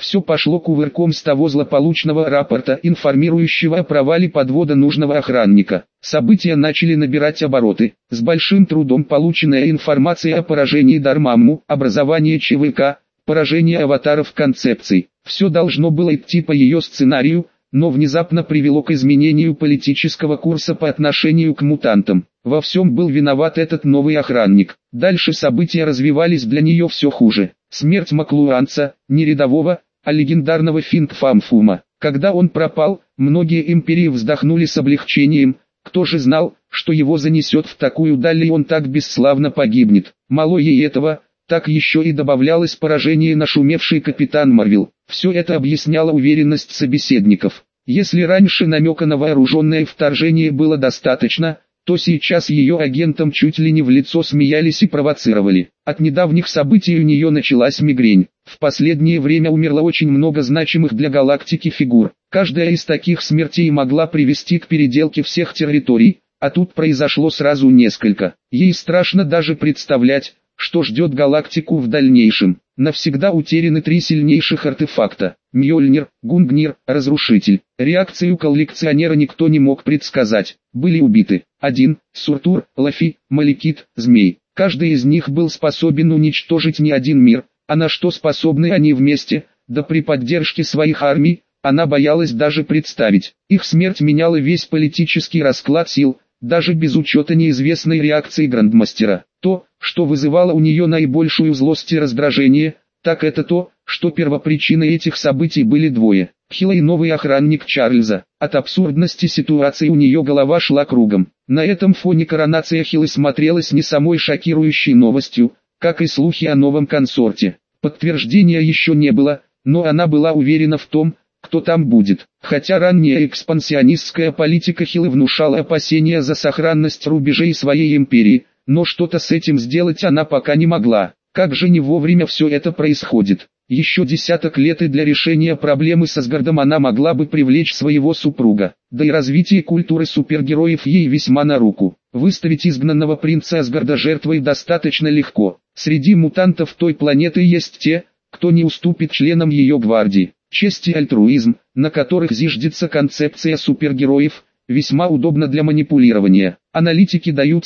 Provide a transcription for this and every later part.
Все пошло кувырком с того злополучного рапорта, информирующего о провале подвода нужного охранника. События начали набирать обороты. С большим трудом полученная информация о поражении Дармамму, образовании ЧВК, поражении аватаров концепций. Все должно было идти по ее сценарию, но внезапно привело к изменению политического курса по отношению к мутантам. Во всем был виноват этот новый охранник. Дальше события развивались для нее все хуже. Смерть Маклуанца, не рядового, а легендарного Финг Фамфума. Когда он пропал, многие империи вздохнули с облегчением. Кто же знал, что его занесет в такую даль и он так бесславно погибнет. Мало ей этого, так еще и добавлялось поражение нашумевший Капитан Марвел. Все это объясняло уверенность собеседников. Если раньше намека на вооруженное вторжение было достаточно, то сейчас ее агентам чуть ли не в лицо смеялись и провоцировали. От недавних событий у нее началась мигрень. В последнее время умерло очень много значимых для галактики фигур. Каждая из таких смертей могла привести к переделке всех территорий, а тут произошло сразу несколько. Ей страшно даже представлять, что ждет галактику в дальнейшем. Навсегда утеряны 3 сильнейших артефакта. Мьёльнир, Гунгнир, Разрушитель. Реакцию коллекционера никто не мог предсказать. Были убиты 1. Суртур, Лафи, Маликит, Змей. Каждый из них был способен уничтожить не один мир, а на что способны они вместе, да при поддержке своих армий, она боялась даже представить. Их смерть меняла весь политический расклад сил, даже без учета неизвестной реакции Грандмастера. То, что вызывало у нее наибольшую злость и раздражение, так это то, что первопричиной этих событий были двое. Хилл и новый охранник Чарльза. От абсурдности ситуации у нее голова шла кругом. На этом фоне коронация Хиллы смотрелась не самой шокирующей новостью, как и слухи о новом консорте. Подтверждения еще не было, но она была уверена в том, кто там будет. Хотя ранняя экспансионистская политика Хиллы внушала опасения за сохранность рубежей своей империи, но что-то с этим сделать она пока не могла. Как же не вовремя все это происходит. Еще десяток лет и для решения проблемы с Асгардом она могла бы привлечь своего супруга. Да и развитие культуры супергероев ей весьма на руку. Выставить изгнанного принца Асгарда жертвой достаточно легко. Среди мутантов той планеты есть те, кто не уступит членам ее гвардии. Честь и альтруизм, на которых зиждется концепция супергероев, весьма удобно для манипулирования. Аналитики дают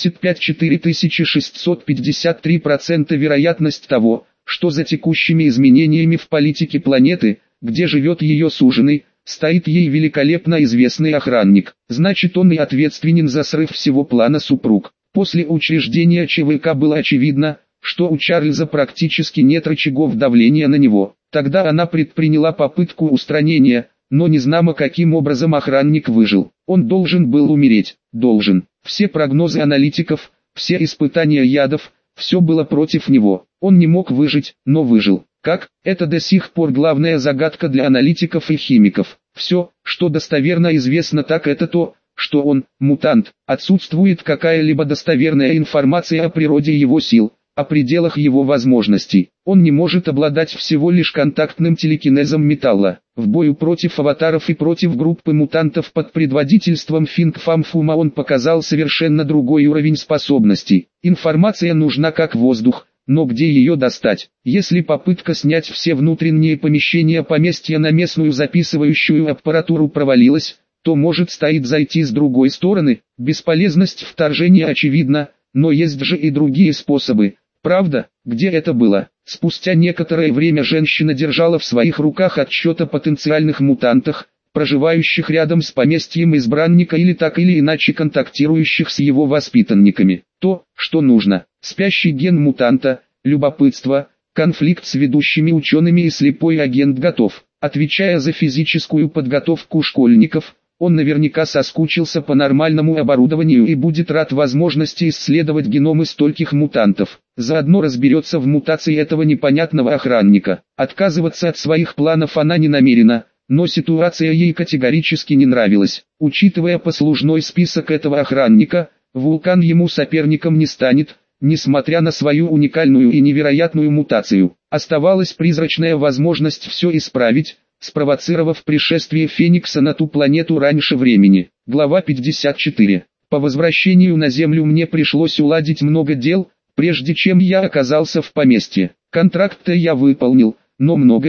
75,4653% вероятность того, что за текущими изменениями в политике планеты, где живет ее суженый, стоит ей великолепно известный охранник. Значит, он и ответственен за срыв всего плана супруг. После учреждения ЧВК было очевидно, что у Чарльза практически нет рычагов давления на него. Тогда она предприняла попытку устранения, но незнамо каким образом охранник выжил. Он должен был умереть. Должен. Все прогнозы аналитиков, все испытания ядов, все было против него. Он не мог выжить, но выжил. Как? Это до сих пор главная загадка для аналитиков и химиков. Все, что достоверно известно, так это то, что он – мутант. Отсутствует какая-либо достоверная информация о природе его сил, о пределах его возможностей. Он не может обладать всего лишь контактным телекинезом металла. В бою против аватаров и против группы мутантов под предводительством Финг Фамфума он показал совершенно другой уровень способностей. Информация нужна как воздух, но где ее достать? Если попытка снять все внутренние помещения поместья на местную записывающую аппаратуру провалилась, то может стоит зайти с другой стороны. Бесполезность вторжения очевидна, но есть же и другие способы. Правда, где это было? Спустя некоторое время женщина держала в своих руках отчет о потенциальных мутантах, проживающих рядом с поместьем избранника или так или иначе контактирующих с его воспитанниками. То, что нужно. Спящий ген мутанта, любопытство, конфликт с ведущими учеными и слепой агент готов. Отвечая за физическую подготовку школьников, он наверняка соскучился по нормальному оборудованию и будет рад возможности исследовать геномы стольких мутантов. Заодно разберется в мутации этого непонятного охранника. Отказываться от своих планов она не намерена, но ситуация ей категорически не нравилась. Учитывая послужной список этого охранника, Вулкан ему соперником не станет, несмотря на свою уникальную и невероятную мутацию. Оставалась призрачная возможность все исправить, спровоцировав пришествие Феникса на ту планету раньше времени. Глава 54. По возвращению на Землю мне пришлось уладить много дел, прежде чем я оказался в поместье. Контракт-то я выполнил, но многое,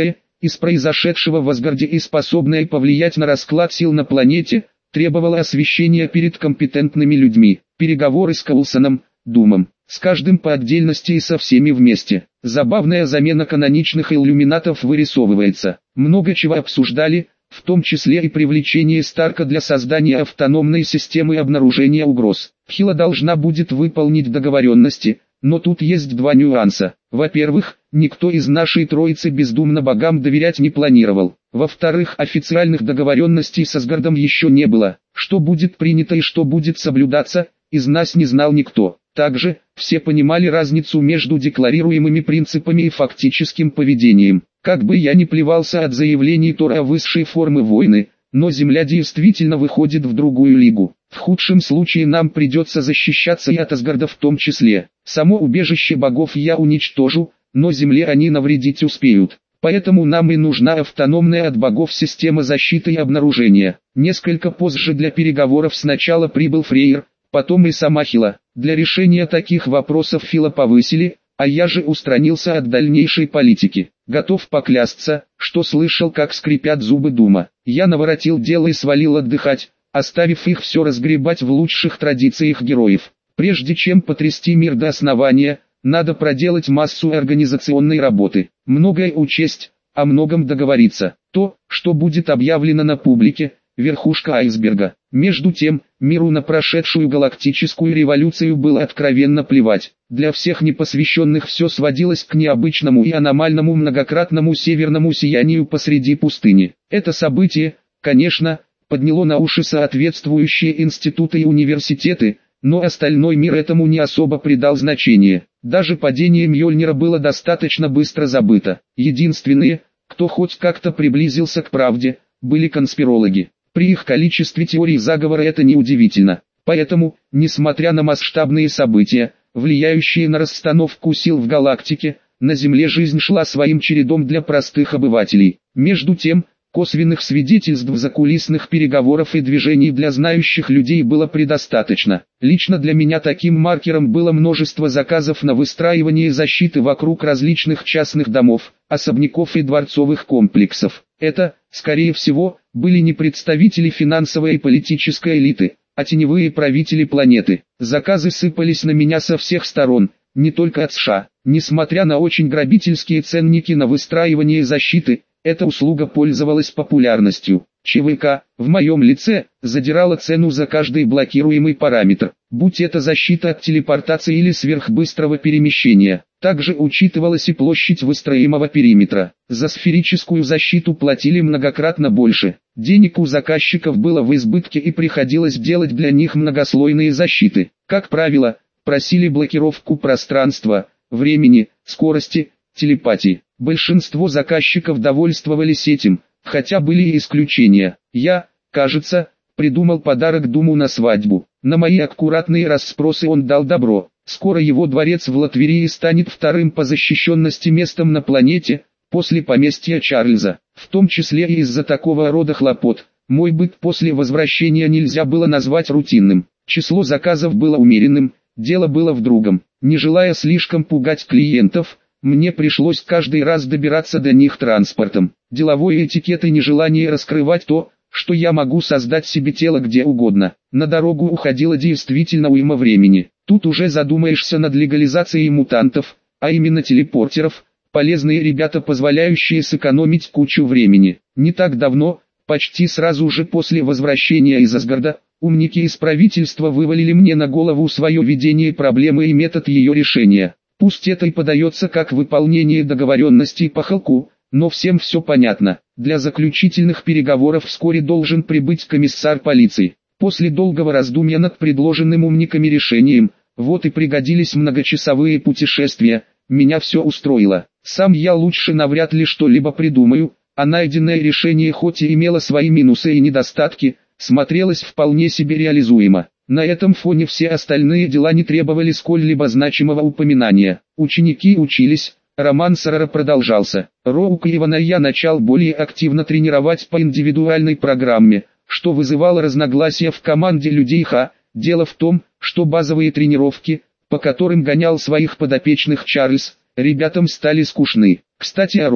из произошедшего в Асгарде и способное повлиять на расклад сил на планете, требовало освещения перед компетентными людьми. Переговоры с Коулсоном, Думом, с каждым по отдельности и со всеми вместе. Забавная замена каноничных иллюминатов вырисовывается. Много чего обсуждали, в том числе и привлечение Старка для создания автономной системы обнаружения угроз. Хила должна будет выполнить договоренности, но тут есть два нюанса. Во-первых, никто из нашей троицы бездумно богам доверять не планировал. Во-вторых, официальных договоренностей с Асгардом еще не было. Что будет принято и что будет соблюдаться, из нас не знал никто. Также, все понимали разницу между декларируемыми принципами и фактическим поведением. Как бы я ни плевался от заявлений Тора о высшей формы войны, но Земля действительно выходит в другую лигу. В худшем случае нам придется защищаться и от Асгарда в том числе. Само убежище богов я уничтожу, но Земле они навредить успеют. Поэтому нам и нужна автономная от богов система защиты и обнаружения. Несколько позже для переговоров сначала прибыл Фрейр, потом и сама Хила. Для решения таких вопросов Фила повысили, а я же устранился от дальнейшей политики. Готов поклясться, что слышал, как скрипят зубы Дума. Я наворотил дело и свалил отдыхать, оставив их все разгребать в лучших традициях героев. Прежде чем потрясти мир до основания, надо проделать массу организационной работы. Многое учесть, о многом договориться. То, что будет объявлено на публике, верхушка айсберга. Между тем, миру на прошедшую галактическую революцию было откровенно плевать. Для всех непосвященных все сводилось к необычному и аномальному многократному северному сиянию посреди пустыни. Это событие, конечно, подняло на уши соответствующие институты и университеты, но остальной мир этому не особо придал значения. Даже падение Мьёльнира было достаточно быстро забыто. Единственные, кто хоть как-то приблизился к правде, были конспирологи. При их количестве теорий заговора это неудивительно. Поэтому, несмотря на масштабные события, влияющие на расстановку сил в галактике, на Земле жизнь шла своим чередом для простых обывателей. Между тем, косвенных свидетельств закулисных переговоров и движений для знающих людей было предостаточно. Лично для меня таким маркером было множество заказов на выстраивание защиты вокруг различных частных домов, особняков и дворцовых комплексов. Это, скорее всего, были не представители финансовой и политической элиты, а теневые правители планеты. Заказы сыпались на меня со всех сторон, не только от США. Несмотря на очень грабительские ценники на выстраивание защиты, эта услуга пользовалась популярностью. ЧВК, в моем лице, задирала цену за каждый блокируемый параметр, будь это защита от телепортации или сверхбыстрого перемещения. Также учитывалась и площадь выстроимого периметра. За сферическую защиту платили многократно больше. Денег у заказчиков было в избытке и приходилось делать для них многослойные защиты. Как правило, просили блокировку пространства, времени, скорости, телепатии. Большинство заказчиков довольствовались этим, хотя были и исключения. Я, кажется, придумал подарок Думу на свадьбу. На мои аккуратные расспросы он дал добро. Скоро его дворец в Латверии станет вторым по защищенности местом на планете, после поместья Чарльза. В том числе и из-за такого рода хлопот, мой быт после возвращения нельзя было назвать рутинным. Число заказов было умеренным, дело было в другом. Не желая слишком пугать клиентов, мне пришлось каждый раз добираться до них транспортом. Деловой этикет и нежелание раскрывать то, что я могу создать себе тело где угодно. На дорогу уходило действительно уйма времени. Тут уже задумаешься над легализацией мутантов, а именно телепортеров, полезные ребята, позволяющие сэкономить кучу времени. Не так давно, почти сразу же после возвращения из Асгарда, умники из правительства вывалили мне на голову свое видение проблемы и метод ее решения. Пусть это и подается как выполнение договоренностей по Халку, но всем все понятно. Для заключительных переговоров вскоре должен прибыть комиссар полиции. После долгого раздумья над предложенным умниками решением, вот и пригодились многочасовые путешествия, меня все устроило. Сам я лучше навряд ли что-либо придумаю, а найденное решение хоть и имело свои минусы и недостатки, смотрелось вполне себе реализуемо. На этом фоне все остальные дела не требовали сколь-либо значимого упоминания. Ученики учились, роман Сарара продолжался. Роука и Ивана я начал более активно тренировать по индивидуальной программе, что вызывало разногласия в команде людей Ха. Дело в том, что базовые тренировки, по которым гонял своих подопечных Чарльз, ребятам стали скучны. Кстати о Роук.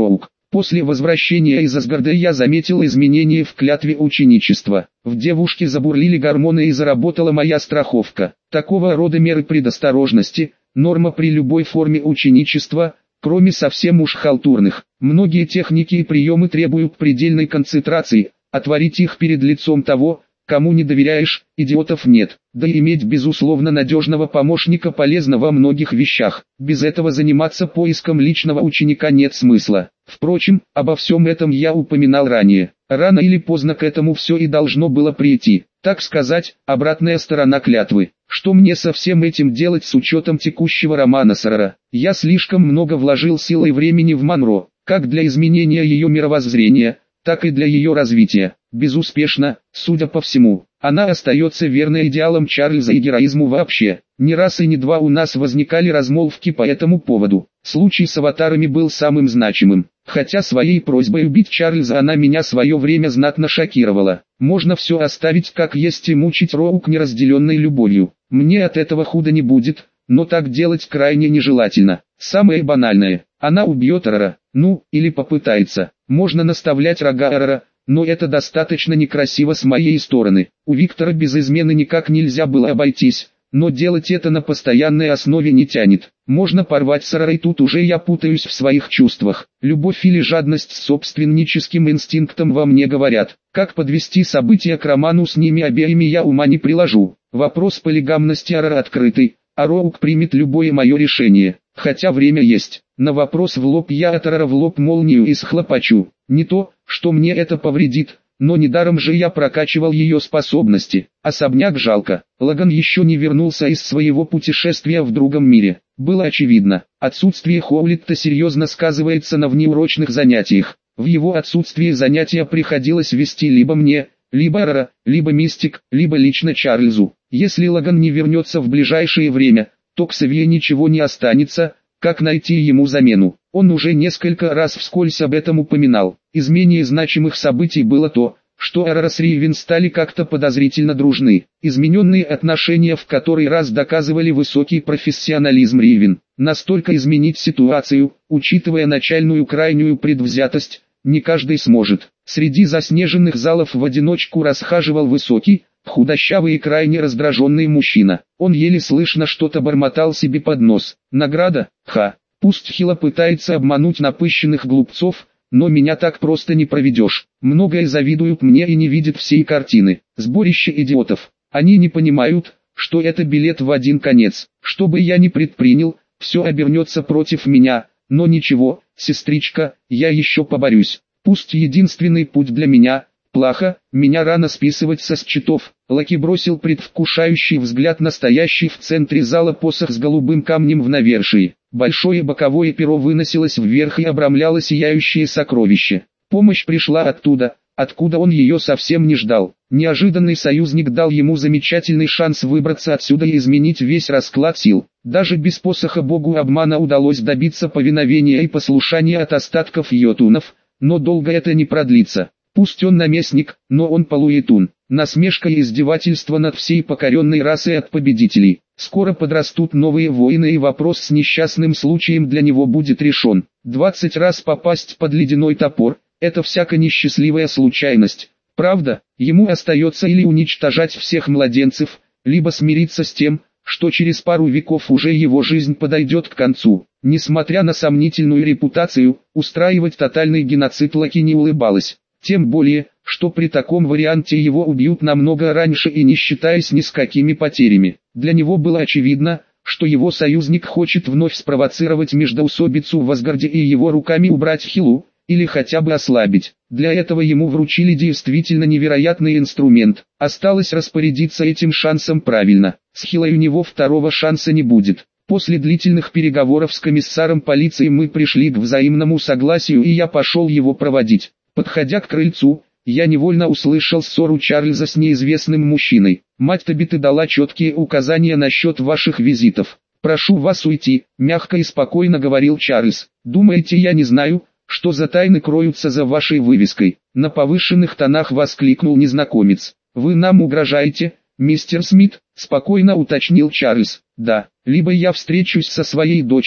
После возвращения из Асгарда я заметил изменения в клятве ученичества. В девушке забурлили гормоны и заработала моя страховка. Такого рода меры предосторожности – норма при любой форме ученичества, кроме совсем уж халтурных. Многие техники и приемы требуют предельной концентрации, а творить их перед лицом того, кому не доверяешь, идиотов нет. Да и иметь безусловно надежного помощника полезно во многих вещах. Без этого заниматься поиском личного ученика нет смысла. Впрочем, обо всем этом я упоминал ранее. Рано или поздно к этому все и должно было прийти. Так сказать, обратная сторона клятвы. Что мне со всем этим делать с учетом текущего романа с Арара? Я слишком много вложил сил и времени в Монро, как для изменения ее мировоззрения, так и для ее развития. Безуспешно, судя по всему. Она остается верной идеалам Чарльза и героизму вообще. Не раз и не два у нас возникали размолвки по этому поводу. Случай с аватарами был самым значимым. Хотя своей просьбой убить Чарльза она меня свое время знатно шокировала. Можно все оставить как есть и мучить Роук неразделенной любовью. Мне от этого худо не будет, но так делать крайне нежелательно. Самое банальное. Она убьет Арара, или попытается. Можно наставлять рога Арара, но это достаточно некрасиво с моей стороны. У Виктора без измены никак нельзя было обойтись, но делать это на постоянной основе не тянет. Можно порвать с Арарой, тут уже я путаюсь в своих чувствах. Любовь или жадность с собственническим инстинктом во мне говорят. Как подвести события к роману с ними обеими я ума не приложу. Вопрос полигамности Арара открытый, а Роук примет любое мое решение. Хотя время есть. На вопрос в лоб я от Арара в лоб молнию и схлопочу. Не то, что мне это повредит, но недаром же я прокачивал ее способности. Особняк жалко. Лаган еще не вернулся из своего путешествия в другом мире. Было очевидно, отсутствие Хоулитта серьезно сказывается на внеурочных занятиях. В его отсутствие занятия приходилось вести либо мне, либо Арара, либо Мистик, либо лично Чарльзу. Если Лаган не вернется в ближайшее время, то к Савье ничего не останется, как найти ему замену. Он уже несколько раз вскользь об этом упоминал. Из менее значимых событий было то, что Арара с Ривен стали как-то подозрительно дружны. Измененные отношения в который раз доказывали высокий профессионализм Ривен. Настолько изменить ситуацию, учитывая начальную крайнюю предвзятость, не каждый сможет. Среди заснеженных залов в одиночку расхаживал высокий, худощавый и крайне раздраженный мужчина. Он еле слышно что-то бормотал себе под нос. Награда? Пусть Хила пытается обмануть напыщенных глупцов, но меня так просто не проведешь. Многое завидуют мне и не видят всей картины. Сборище идиотов. Они не понимают, что это билет в один конец. Что бы я ни предпринял, все обернется против меня. Но ничего, сестричка, я еще поборюсь. Пусть единственный путь для меня – плохо, меня рано списывать со счетов. Лаки бросил предвкушающий взгляд на стоящий в центре зала посох с голубым камнем в навершии. Большое боковое перо выносилось вверх и обрамляло сияющее сокровище. Помощь пришла оттуда, откуда он ее совсем не ждал. Неожиданный союзник дал ему замечательный шанс выбраться отсюда и изменить весь расклад сил. Даже без посоха богу обмана удалось добиться повиновения и послушания от остатков йотунов, но долго это не продлится. Пусть он наместник, но он полуетун. Насмешка и издевательство над всей покоренной расой от победителей. Скоро подрастут новые воины и вопрос с несчастным случаем для него будет решен. 20 раз попасть под ледяной топор – это всяко несчастливая случайность. Правда, ему остается или уничтожать всех младенцев, либо смириться с тем, что через пару веков уже его жизнь подойдет к концу. Несмотря на сомнительную репутацию, устраивать тотальный геноцид Лаки не улыбалась. Тем более, что при таком варианте его убьют намного раньше и не считаясь ни с какими потерями. Для него было очевидно, что его союзник хочет вновь спровоцировать междоусобицу в Асгарде и его руками убрать Хилу, или хотя бы ослабить. Для этого ему вручили действительно невероятный инструмент. Осталось распорядиться этим шансом правильно. С Хилой у него второго шанса не будет. После длительных переговоров с комиссаром полиции мы пришли к взаимному согласию и я пошел его проводить. Подходя к крыльцу, я невольно услышал ссору Чарльза с неизвестным мужчиной. Мать Табиты дала четкие указания насчет ваших визитов. «Прошу вас уйти», — мягко и спокойно говорил Чарльз. «Думаете, я не знаю, что за тайны кроются за вашей вывеской?» На повышенных тонах воскликнул незнакомец. «Вы нам угрожаете, мистер Смит?» — спокойно уточнил Чарльз. «Да, либо я встречусь со своей дочерью,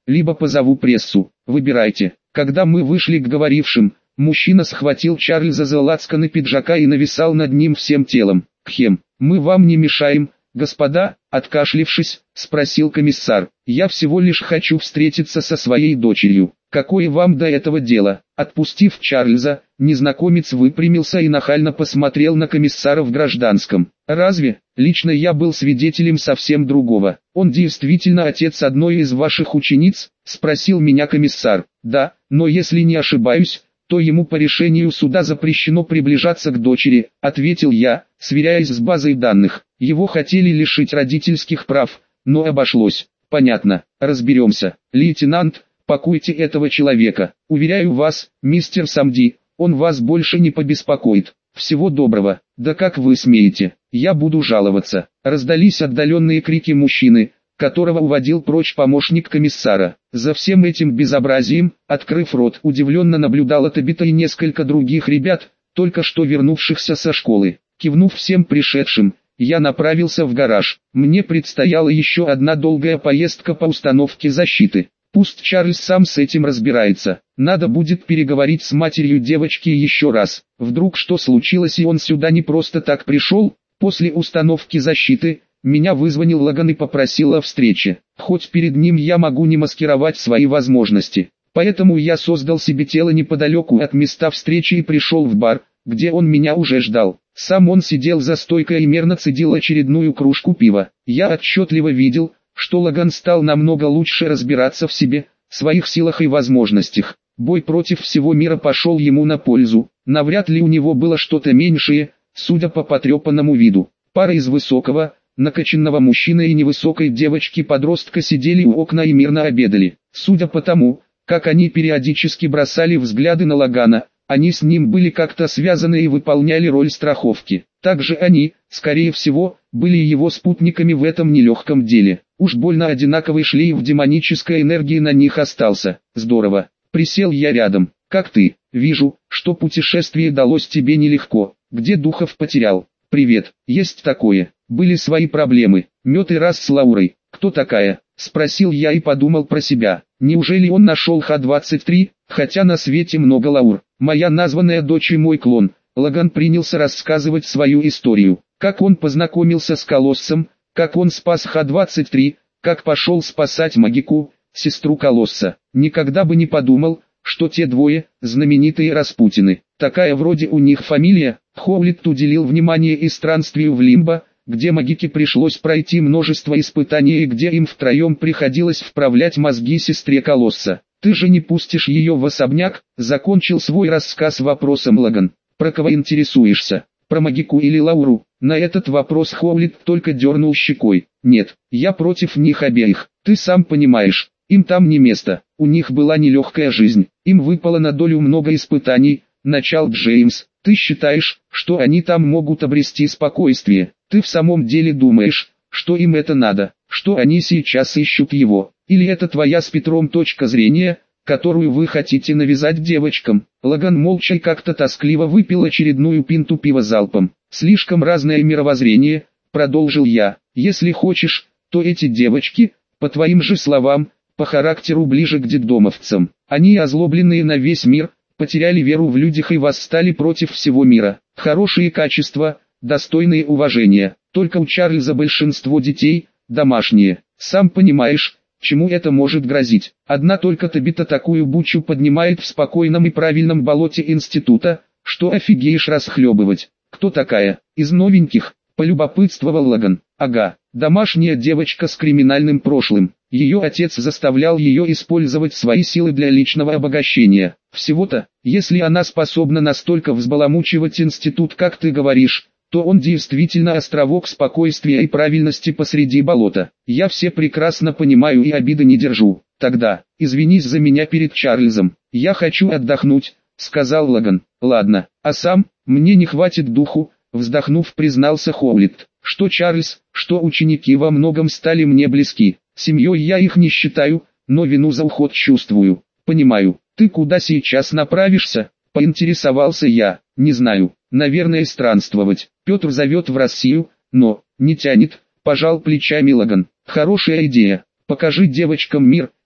либо позову прессу. Выбирайте. Когда мы вышли к говорившим, мужчина схватил Чарльза за лацканы пиджака и нависал над ним всем телом. «Кхем, мы вам не мешаем, господа?» — откашлившись, спросил комиссар. «Я всего лишь хочу встретиться со своей дочерью. Какое вам до этого дело?» Отпустив Чарльза, незнакомец выпрямился и нахально посмотрел на комиссара в гражданском. «Разве? Лично я был свидетелем совсем другого. Он действительно отец одной из ваших учениц?» — спросил меня комиссар. «Да, но если не ошибаюсь, то ему по решению суда запрещено приближаться к дочери», — ответил я, сверяясь с базой данных. Его хотели лишить родительских прав, но обошлось. «Понятно, разберемся. Лейтенант, пакуйте этого человека. Уверяю вас, мистер Самди, он вас больше не побеспокоит. Всего доброго». «Да как вы смеете? Я буду жаловаться». Раздались отдаленные крики мужчины, которого уводил прочь помощник комиссара. За всем этим безобразием, открыв рот, удивленно наблюдала Табита и несколько других ребят, только что вернувшихся со школы. Кивнув всем пришедшим, я направился в гараж. Мне предстояла еще одна долгая поездка по установке защиты. Пусть Чарльз сам с этим разбирается. Надо будет переговорить с матерью девочки еще раз. Вдруг что случилось и он сюда не просто так пришел. После установки защиты меня вызвонил Лаган и попросил о встрече. Хоть перед ним я могу не маскировать свои возможности. Поэтому я создал себе тело неподалеку от места встречи и пришел в бар, где он меня уже ждал. Сам он сидел за стойкой и мерно цедил очередную кружку пива. Я отчетливо видел, что Лаган стал намного лучше разбираться в себе, своих силах и возможностях. Бой против всего мира пошел ему на пользу. Навряд ли у него было что-то меньшее, судя по потрепанному виду. Пара из высокого, накачанного мужчины и невысокой девочки-подростка сидели у окна и мирно обедали. Судя по тому, как они периодически бросали взгляды на Лагана, они с ним были как-то связаны и выполняли роль страховки. Также они, скорее всего, были его спутниками в этом нелегком деле. Уж больно одинаковый шлейф демонической энергии на них остался. Здорово. Присел я рядом. «Как ты? Вижу, что путешествие далось тебе нелегко. Где духов потерял?» «Привет. Есть такое. Были свои проблемы. Мед и раз с Лаурой». «Кто такая?» — спросил я и подумал про себя. Неужели он нашел Х-23, хотя на свете много Лаур? «Моя названная дочь и мой клон». Лаган принялся рассказывать свою историю. Как он познакомился с Колоссом, как он спас Х-23, как пошел спасать Магику, сестру Колосса. Никогда бы не подумал, что те двое – знаменитые Распутины. Такая вроде у них фамилия. Хоулит уделил внимание и странствию в Лимбо, где Магике пришлось пройти множество испытаний и где им втроем приходилось вправлять мозги сестре Колосса. «Ты же не пустишь ее в особняк?» – закончил свой рассказ вопросом Лаган. «Про кого интересуешься? Про Магику или Лауру?» На этот вопрос Хоулит только дернул щекой. «Нет, я против них обеих. Ты сам понимаешь, им там не место. У них была нелегкая жизнь. Им выпало на долю много испытаний», — начал Джеймс. «Ты считаешь, что они там могут обрести спокойствие? Ты в самом деле думаешь, что им это надо, что они сейчас ищут его? Или это твоя с Петром точка зрения, которую вы хотите навязать девочкам?» Лаган молча и как-то тоскливо выпил очередную пинту пива залпом. «Слишком разное мировоззрение», — продолжил я. «Если хочешь, то эти девочки, по твоим же словам, по характеру ближе к детдомовцам. Они, озлобленные на весь мир, потеряли веру в людях и восстали против всего мира. Хорошие качества, достойные уважения. Только у Чарльза большинство детей – домашние. Сам понимаешь, чему это может грозить. Одна только Табита такую бучу поднимает в спокойном и правильном болоте института, что офигеешь расхлебывать. Кто такая? Из новеньких?» – полюбопытствовал Лаган. «Ага, домашняя девочка с криминальным прошлым. Ее отец заставлял ее использовать свои силы для личного обогащения. Всего-то, если она способна настолько взбаламучивать институт, как ты говоришь, то он действительно островок спокойствия и правильности посреди болота. Я все прекрасно понимаю и обиды не держу. Тогда, извинись за меня перед Чарльзом. Я хочу отдохнуть», — сказал Лаган. «Ладно, а сам, мне не хватит духу», — вздохнув, признался Хоулит. «Что Чарльз, что ученики во многом стали мне близки. Семьей я их не считаю, но вину за уход чувствую. Понимаю. Ты куда сейчас направишься?» — поинтересовался я. «Не знаю. Наверное, странствовать. Петр зовет в Россию, но не тянет», — пожал плечами Лаган. «Хорошая идея. Покажи девочкам мир,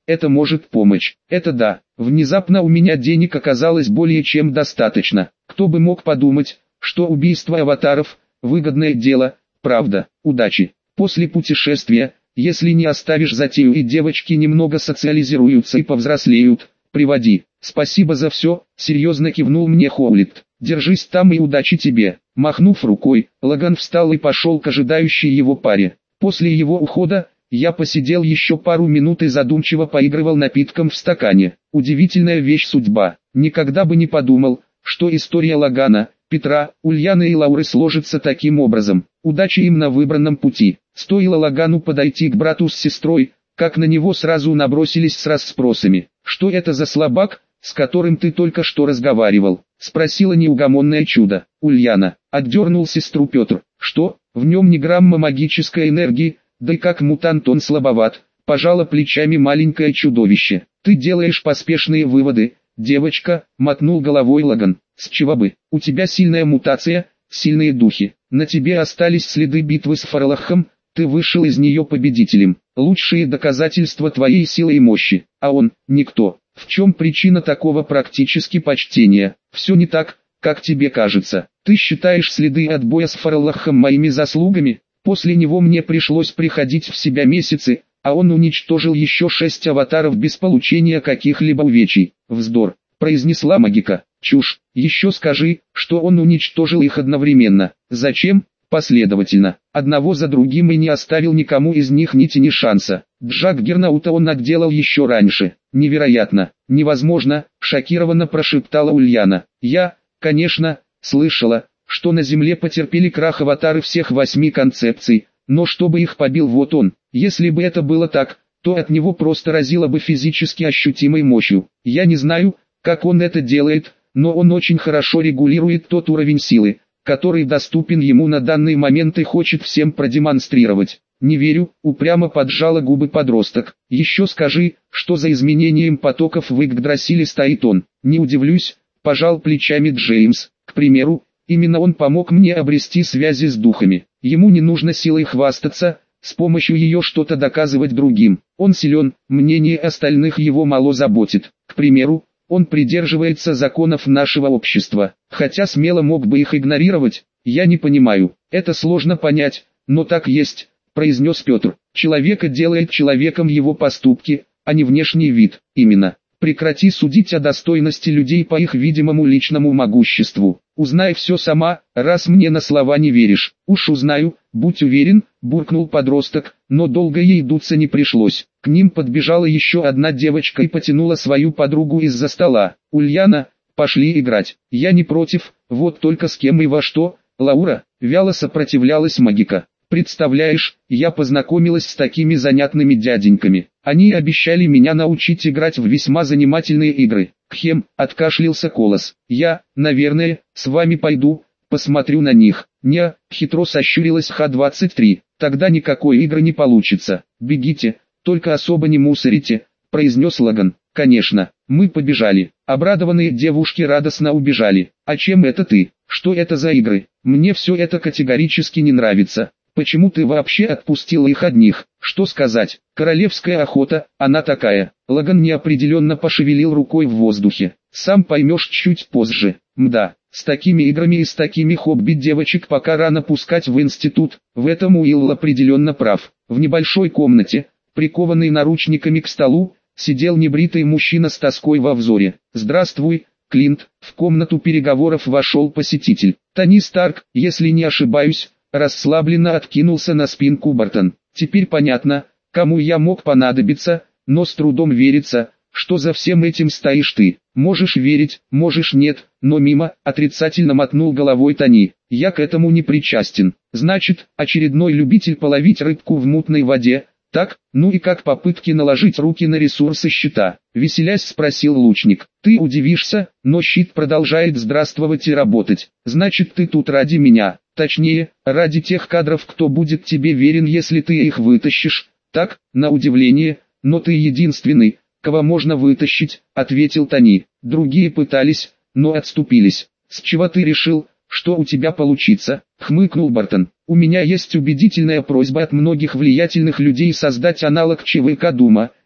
это может помочь. Это да, внезапно у меня денег оказалось более чем достаточно. Кто бы мог подумать, что убийство аватаров – выгодное дело, правда, удачи. После путешествия, если не оставишь затею и девочки немного социализируются и повзрослеют, приводи. Спасибо за все, серьезно кивнул мне Хоулит. Держись там и удачи тебе. Махнув рукой, Лаган встал и пошел к ожидающей его паре. После его ухода, я посидел еще пару минут и задумчиво поигрывал напитком в стакане. Удивительная вещь судьба. Никогда бы не подумал, что история Лагана, Петра, Ульяны и Лауры сложится таким образом. Удачи им на выбранном пути. Стоило Лагану подойти к брату с сестрой, как на него сразу набросились с расспросами. «Что это за слабак, с которым ты только что разговаривал?» — спросила неугомонное чудо. Ульяна. Отдернул сестру Петр. «Что, в нем ни грамма магической энергии, да и как мутант он слабоват», — пожала плечами маленькое чудовище. «Ты делаешь поспешные выводы, девочка», — мотнул головой Лаган. «С чего бы? У тебя сильная мутация, сильные духи. На тебе остались следы битвы с Фарлахом, ты вышел из нее победителем. Лучшие доказательства твоей силы и мощи. А он – никто. В чем причина такого практически почтения? Все не так, как тебе кажется. Ты считаешь следы отбоя с Фарлахом моими заслугами? После него мне пришлось приходить в себя месяцы, а он уничтожил еще 6 аватаров без получения каких-либо увечий. Вздор», – произнесла магика. «Чушь. Еще скажи, что он уничтожил их одновременно. Зачем? Последовательно, одного за другим и не оставил никому из них ни тени шанса. Джаггернаута он отделал еще раньше. Невероятно, невозможно», — шокированно прошептала Ульяна. «Я, конечно, слышала, что на Земле потерпели крах аватары всех 8 концепций, но чтобы их побил вот он. Если бы это было так, то от него просто разило бы физически ощутимой мощью. Я не знаю, как он это делает, но он очень хорошо регулирует тот уровень силы, который доступен ему на данный момент и хочет всем продемонстрировать». «Не верю», — упрямо поджала губы подросток. «Еще скажи, что за изменением потоков в Игдрасиле стоит он». «Не удивлюсь», — пожал плечами Джеймс. «К примеру, именно он помог мне обрести связи с духами. Ему не нужно силой хвастаться, с помощью ее что-то доказывать другим. Он силен, мнение остальных его мало заботит. К примеру, он придерживается законов нашего общества, хотя смело мог бы их игнорировать. Я не понимаю, это сложно понять, но так есть», — произнес Петр. «Человека делает человеком его поступки, а не внешний вид». «Именно. Прекрати судить о достойности людей по их видимому личному могуществу. Узнай все сама, раз мне на слова не веришь». «Уж узнаю, будь уверен», — буркнул подросток, но долго ей дуться не пришлось. К ним подбежала еще одна девочка и потянула свою подругу из-за стола. «Ульяна, пошли играть». «Я не против, вот только с кем и во что». «Лаура», — вяло сопротивлялась магика. «Представляешь, я познакомилась с такими занятными дяденьками. Они обещали меня научить играть в весьма занимательные игры». «Кхем», — откашлялся Колос. «Я, наверное, с вами пойду, посмотрю на них». «Не», — хитро сощурилась Х-23. «Тогда никакой игры не получится. Бегите, только особо не мусорите», — произнес Лаган. «Конечно, мы побежали». Обрадованные девушки радостно убежали. «А чем это ты? Что это за игры? Мне все это категорически не нравится. Почему ты вообще отпустила их одних?» «Что сказать? Королевская охота, она такая». Лаган неопределенно пошевелил рукой в воздухе. «Сам поймешь чуть позже». «Мда, с такими играми и с такими хобби девочек пока рано пускать в институт». В этом Уилл определенно прав. В небольшой комнате, прикованный наручниками к столу, сидел небритый мужчина с тоской во взоре. «Здравствуй, Клинт». В комнату переговоров вошел посетитель. Тони Старк, если не ошибаюсь. Расслабленно откинулся на спинку Бартон. «Теперь понятно, кому я мог понадобиться, но с трудом верится, что за всем этим стоишь ты. Можешь верить, можешь нет, но мимо», — отрицательно мотнул головой Тони. «Я к этому не причастен». «Значит, очередной любитель половить рыбку в мутной воде, так? Ну и как попытки наложить руки на ресурсы щита?» Веселясь спросил лучник. «Ты удивишься, но щит продолжает здравствовать и работать. Значит, ты тут ради меня. Точнее, ради тех кадров, кто будет тебе верен, если ты их вытащишь. Так, на удивление, но ты единственный, кого можно вытащить», — ответил Тони. «Другие пытались, но отступились». «С чего ты решил, что у тебя получится?» — хмыкнул Бартон. «У меня есть убедительная просьба от многих влиятельных людей создать аналог ЧВК Дума,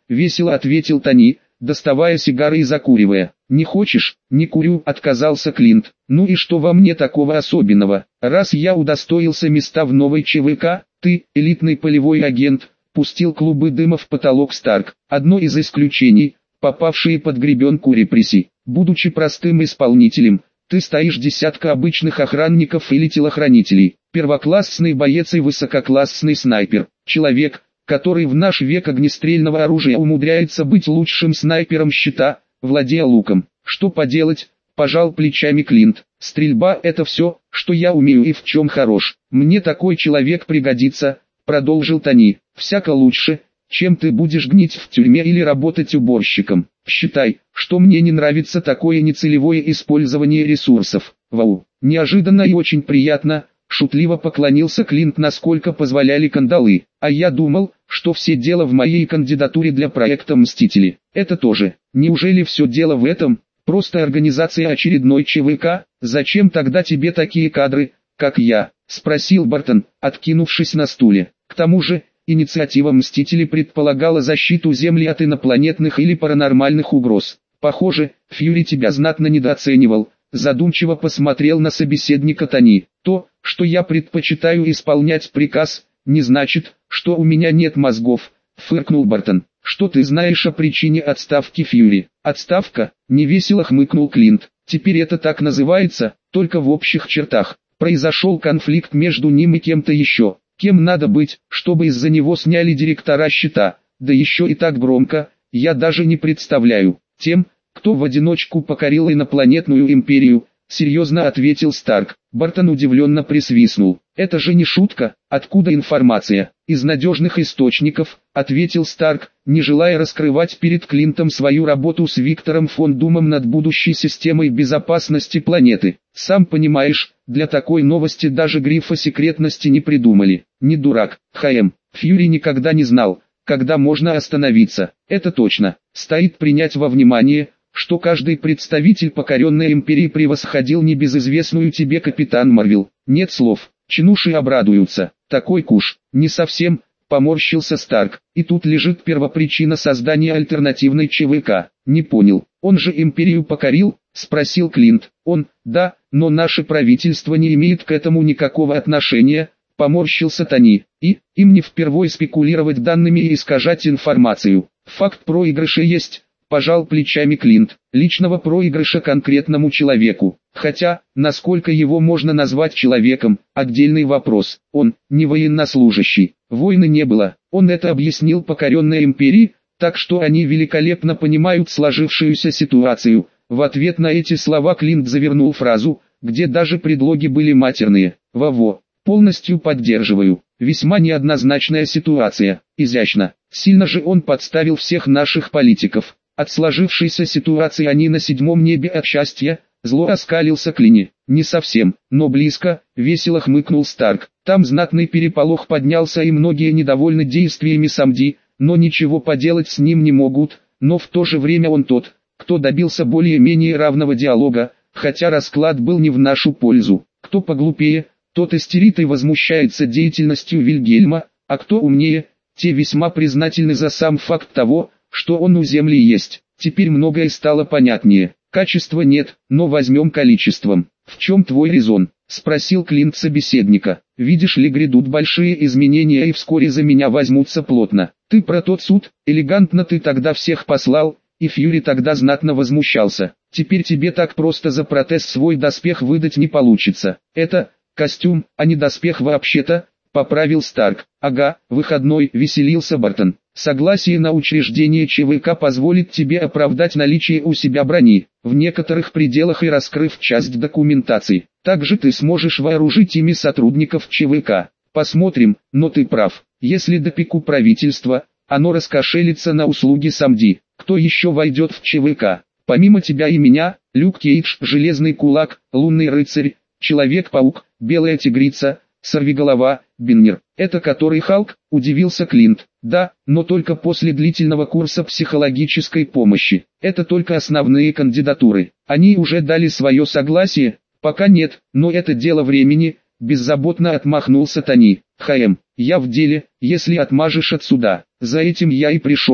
весело ответил Тони, доставая сигары и закуривая. «Не хочешь?» «Не курю», — отказался Клинт. «Ну и что во мне такого особенного? Раз я удостоился места в новой ЧВК, ты, элитный полевой агент», — пустил клубы дыма в потолок Старк. «Одно из исключений, попавшие под гребенку репрессий. Будучи простым исполнителем, ты стоишь десятка обычных охранников или телохранителей. Первоклассный боец и высококлассный снайпер. Человек, который в наш век огнестрельного оружия умудряется быть лучшим снайпером щита, владея луком. Что поделать?» — пожал плечами Клинт. «Стрельба — это все, что я умею и в чем хорош. Мне такой человек пригодится», — продолжил Тони. «Всяко лучше, чем ты будешь гнить в тюрьме или работать уборщиком. Считай, что мне не нравится такое нецелевое использование ресурсов». «Вау, неожиданно и очень приятно», — шутливо поклонился Клинт, насколько позволяли кандалы. «А я думал, что все дело в моей кандидатуре для проекта «Мстители». Это тоже. Неужели все дело в этом? Просто организация очередной ЧВК? Зачем тогда тебе такие кадры, как я?» — спросил Бартон, откинувшись на стуле. «К тому же, инициатива «Мстители» предполагала защиту Земли от инопланетных или паранормальных угроз. Похоже, Фьюри тебя знатно недооценивал», — задумчиво посмотрел на собеседника Тони. «То, что я предпочитаю исполнять приказ, не значит, что у меня нет мозгов», — фыркнул Бартон. «Что ты знаешь о причине отставки Фьюри?» «Отставка?» — невесело хмыкнул Клинт. «Теперь это так называется, только в общих чертах. Произошел конфликт между ним и кем-то еще. Кем надо быть, чтобы из-за него сняли директора щита? Да еще и так громко, я даже не представляю. Тем, кто в одиночку покорил инопланетную империю», — серьезно ответил Старк. Бартон удивленно присвистнул. «Это же не шутка, откуда информация?» «Из надежных источников», — ответил Старк, не желая раскрывать перед Клинтом свою работу с Виктором фон Думом над будущей системой безопасности планеты. «Сам понимаешь, для такой новости даже грифа секретности не придумали. Не дурак, ХМ. Фьюри никогда не знал, когда можно остановиться. Это точно. Стоит принять во внимание, что каждый представитель покоренной империи превосходил небезызвестную тебе Капитан Марвел. Нет слов. Чинуши обрадуются. Такой куш». «Не совсем», — поморщился Старк. «И тут лежит первопричина создания альтернативной ЧВК». «Не понял. Он же империю покорил?» — спросил Клинт. «Он, да, но наше правительство не имеет к этому никакого отношения», — поморщился Тони. «И, им не впервой спекулировать данными и искажать информацию. Факт проигрыша есть», — пожал плечами Клинт. «Личного проигрыша конкретному человеку. Хотя, насколько его можно назвать человеком, отдельный вопрос. Он не военнослужащий. Войны не было. Он это объяснил покоренной империи, так что они великолепно понимают сложившуюся ситуацию». В ответ на эти слова Клинт завернул фразу, где даже предлоги были матерные. «Во-во, полностью поддерживаю. Весьма неоднозначная ситуация. Изящно. Сильно же он подставил всех наших политиков. От сложившейся ситуации они на седьмом небе от счастья», — зло оскалился Клини. «Не совсем, но близко», — весело хмыкнул Старк. «Там знатный переполох поднялся и многие недовольны действиями Самди, но ничего поделать с ним не могут, но в то же время он тот, кто добился более-менее равного диалога, хотя расклад был не в нашу пользу. Кто поглупее, тот истерит и возмущается деятельностью Вильгельма, а кто умнее, те весьма признательны за сам факт того, что он у Земли есть. Теперь многое стало понятнее. Качества нет, но возьмем количеством. В чем твой резон?» — спросил Клинт собеседника. «Видишь ли, грядут большие изменения и вскоре за меня возьмутся плотно. Ты про тот суд, элегантно ты тогда всех послал, и Фьюри тогда знатно возмущался. Теперь тебе так просто за протез свой доспех выдать не получится. Это костюм, а не доспех вообще-то», — поправил Старк. «Ага, выходной», — веселился Бартон. «Согласие на учреждение ЧВК позволит тебе оправдать наличие у себя брони, в некоторых пределах и раскрыв часть документации. Также ты сможешь вооружить ими сотрудников ЧВК. Посмотрим, но ты прав. Если допеку правительства, оно раскошелится на услуги Самди. Кто еще войдет в ЧВК? Помимо тебя и меня, Люк Кейдж, Железный Кулак, Лунный Рыцарь, Человек-паук, Белая Тигрица, Сорвиголова, Биннер. Это который Халк?» — удивился Клинт. «Да, но только после длительного курса психологической помощи. Это только основные кандидатуры. Они уже дали свое согласие?» «Пока нет, но это дело времени», — беззаботно отмахнулся Тони. «ХМ, я в деле, если отмажешь от суда. За этим я и пришел», —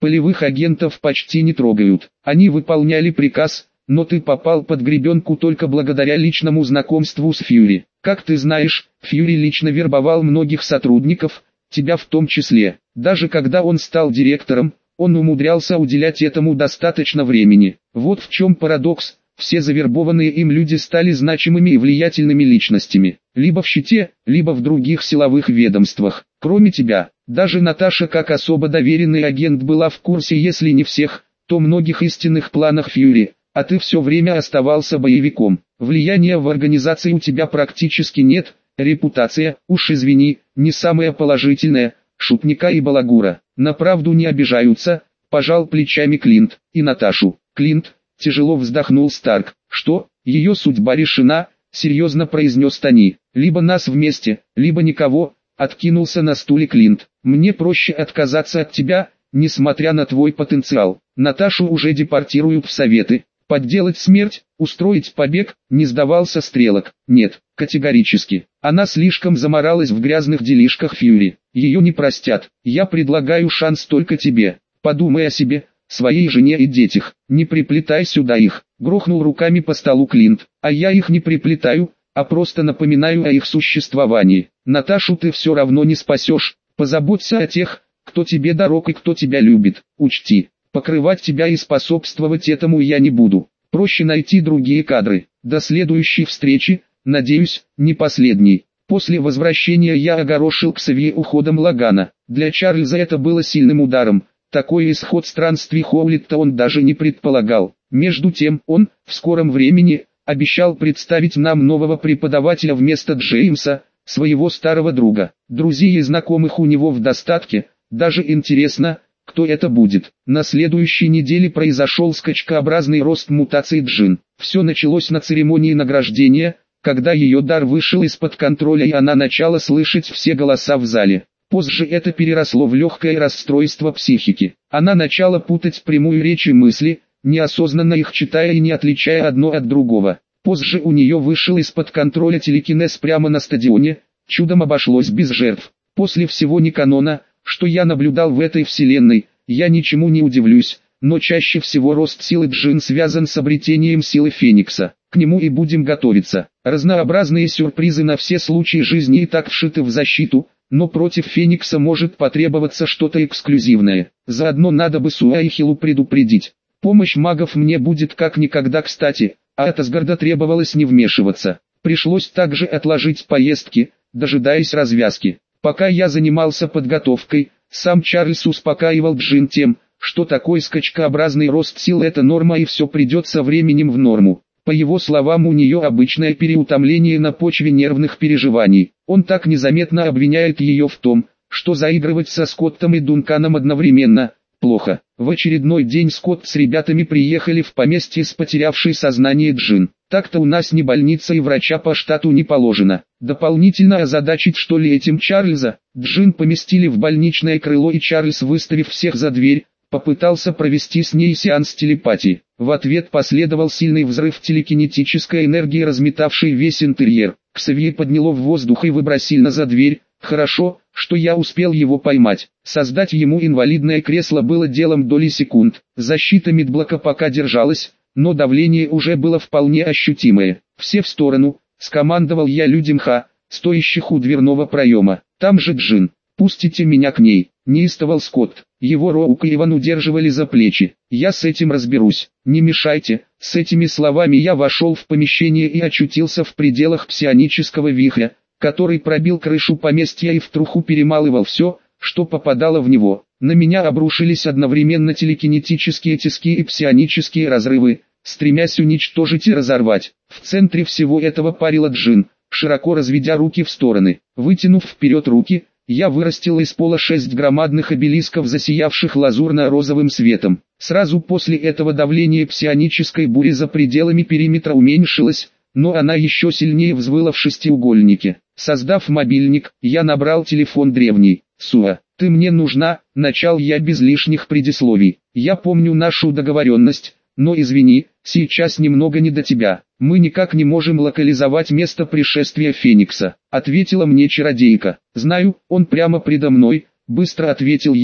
Полевых агентов почти не трогают. Они выполняли приказ, но ты попал под гребенку только благодаря личному знакомству с Фьюри. Как ты знаешь, Фьюри лично вербовал многих сотрудников, тебя в том числе. Даже когда он стал директором, он умудрялся уделять этому достаточно времени. Вот в чем парадокс. Все завербованные им люди стали значимыми и влиятельными личностями, либо в щите, либо в других силовых ведомствах. Кроме тебя, даже Наташа как особо доверенный агент была в курсе, если не всех, то многих истинных планах Фьюри, а ты все время оставался боевиком. Влияния в организации у тебя практически нет, репутация, уж извини, не самая положительная, шутника и балагура. На правду не обижаются, пожал плечами Клинт. И Наташу. Клинт, тяжело вздохнул Старк. Что, ее судьба решена, серьезно произнес Тони. Либо нас вместе, либо никого, откинулся на стуле Клинт. Мне проще отказаться от тебя, несмотря на твой потенциал. Наташу уже депортируют в Советы. Подделать смерть, устроить побег, не сдавался Стрелок. Нет, категорически. Она слишком заморалась в грязных делишках Фьюри. Ее не простят. Я предлагаю шанс только тебе. Подумай о себе, своей жене и детях. Не приплетай сюда их. Грохнул руками по столу Клинт. А я их не приплетаю, а просто напоминаю о их существовании. Наташу ты все равно не спасешь. Позаботься о тех, кто тебе дорог и кто тебя любит. Учти, покрывать тебя и способствовать этому я не буду. Проще найти другие кадры. До следующей встречи, надеюсь, не последней. После возвращения я огорошил Ксавье уходом Лагана. Для Чарльза это было сильным ударом. Такой исход странствий Хоулитта он даже не предполагал. Между тем он, в скором времени, обещал представить нам нового преподавателя вместо Джеймса, своего старого друга. Друзей и знакомых у него в достатке, даже интересно, кто это будет. На следующей неделе произошел скачкообразный рост мутаций Джин. Все началось на церемонии награждения, когда ее дар вышел из-под контроля и она начала слышать все голоса в зале. Позже это переросло в легкое расстройство психики. Она начала путать прямую речь и мысли, неосознанно их читая и не отличая одно от другого. Позже у нее вышел из-под контроля телекинез прямо на стадионе, чудом обошлось без жертв. После всего неканона, что я наблюдал в этой вселенной, я ничему не удивлюсь, но чаще всего рост силы Джин связан с обретением силы Феникса. К нему и будем готовиться. Разнообразные сюрпризы на все случаи жизни и так вшиты в защиту, но против Феникса может потребоваться что-то эксклюзивное. Заодно надо бы Суайхилу предупредить. Помощь магов мне будет как никогда кстати, а от Асгарда требовалось не вмешиваться. Пришлось также отложить поездки, дожидаясь развязки. Пока я занимался подготовкой, сам Чарльз успокаивал Джин тем, что такой скачкообразный рост сил это норма и все придет со временем в норму. По его словам, у нее обычное переутомление на почве нервных переживаний. Он так незаметно обвиняет ее в том, что заигрывать со Скоттом и Дунканом одновременно – плохо. В очередной день Скотт с ребятами приехали в поместье с потерявшей сознание Джин. Так-то у нас не больница и врача по штату не положено. Дополнительно озадачить что ли этим Чарльза? Джин поместили в больничное крыло и Чарльз, выставив всех за дверь, попытался провести с ней сеанс телепатии. В ответ последовал сильный взрыв телекинетической энергии, разметавший весь интерьер. Ксавье подняло в воздух и выбросильно за дверь. Хорошо, что я успел его поймать. Создать ему инвалидное кресло было делом доли секунд. Защита медблока пока держалась, но давление уже было вполне ощутимое. «Все в сторону», — скомандовал я людям стоящих у дверного проема. «Там же Джин. Пустите меня к ней», — неистовал Скотт. Его Роук и Иван удерживали за плечи. «Я с этим разберусь. Не мешайте». С этими словами я вошел в помещение и очутился в пределах псионического вихря, который пробил крышу поместья и в труху перемалывал все, что попадало в него. На меня обрушились одновременно телекинетические тиски и псионические разрывы, стремясь уничтожить и разорвать. В центре всего этого парила Джин, широко разведя руки в стороны. Вытянув вперед руки, я вырастил из пола 6 громадных обелисков, засиявших лазурно-розовым светом. Сразу после этого давление псионической бури за пределами периметра уменьшилось, но она еще сильнее взвыла в шестиугольнике. Создав мобильник, я набрал телефон древний. «Суа, ты мне нужна», — начал я без лишних предисловий. «Я помню нашу договоренность, но извини, сейчас немного не до тебя. Мы никак не можем локализовать место пришествия Феникса», — ответила мне чародейка. «Знаю, он прямо предо мной», — быстро ответил я,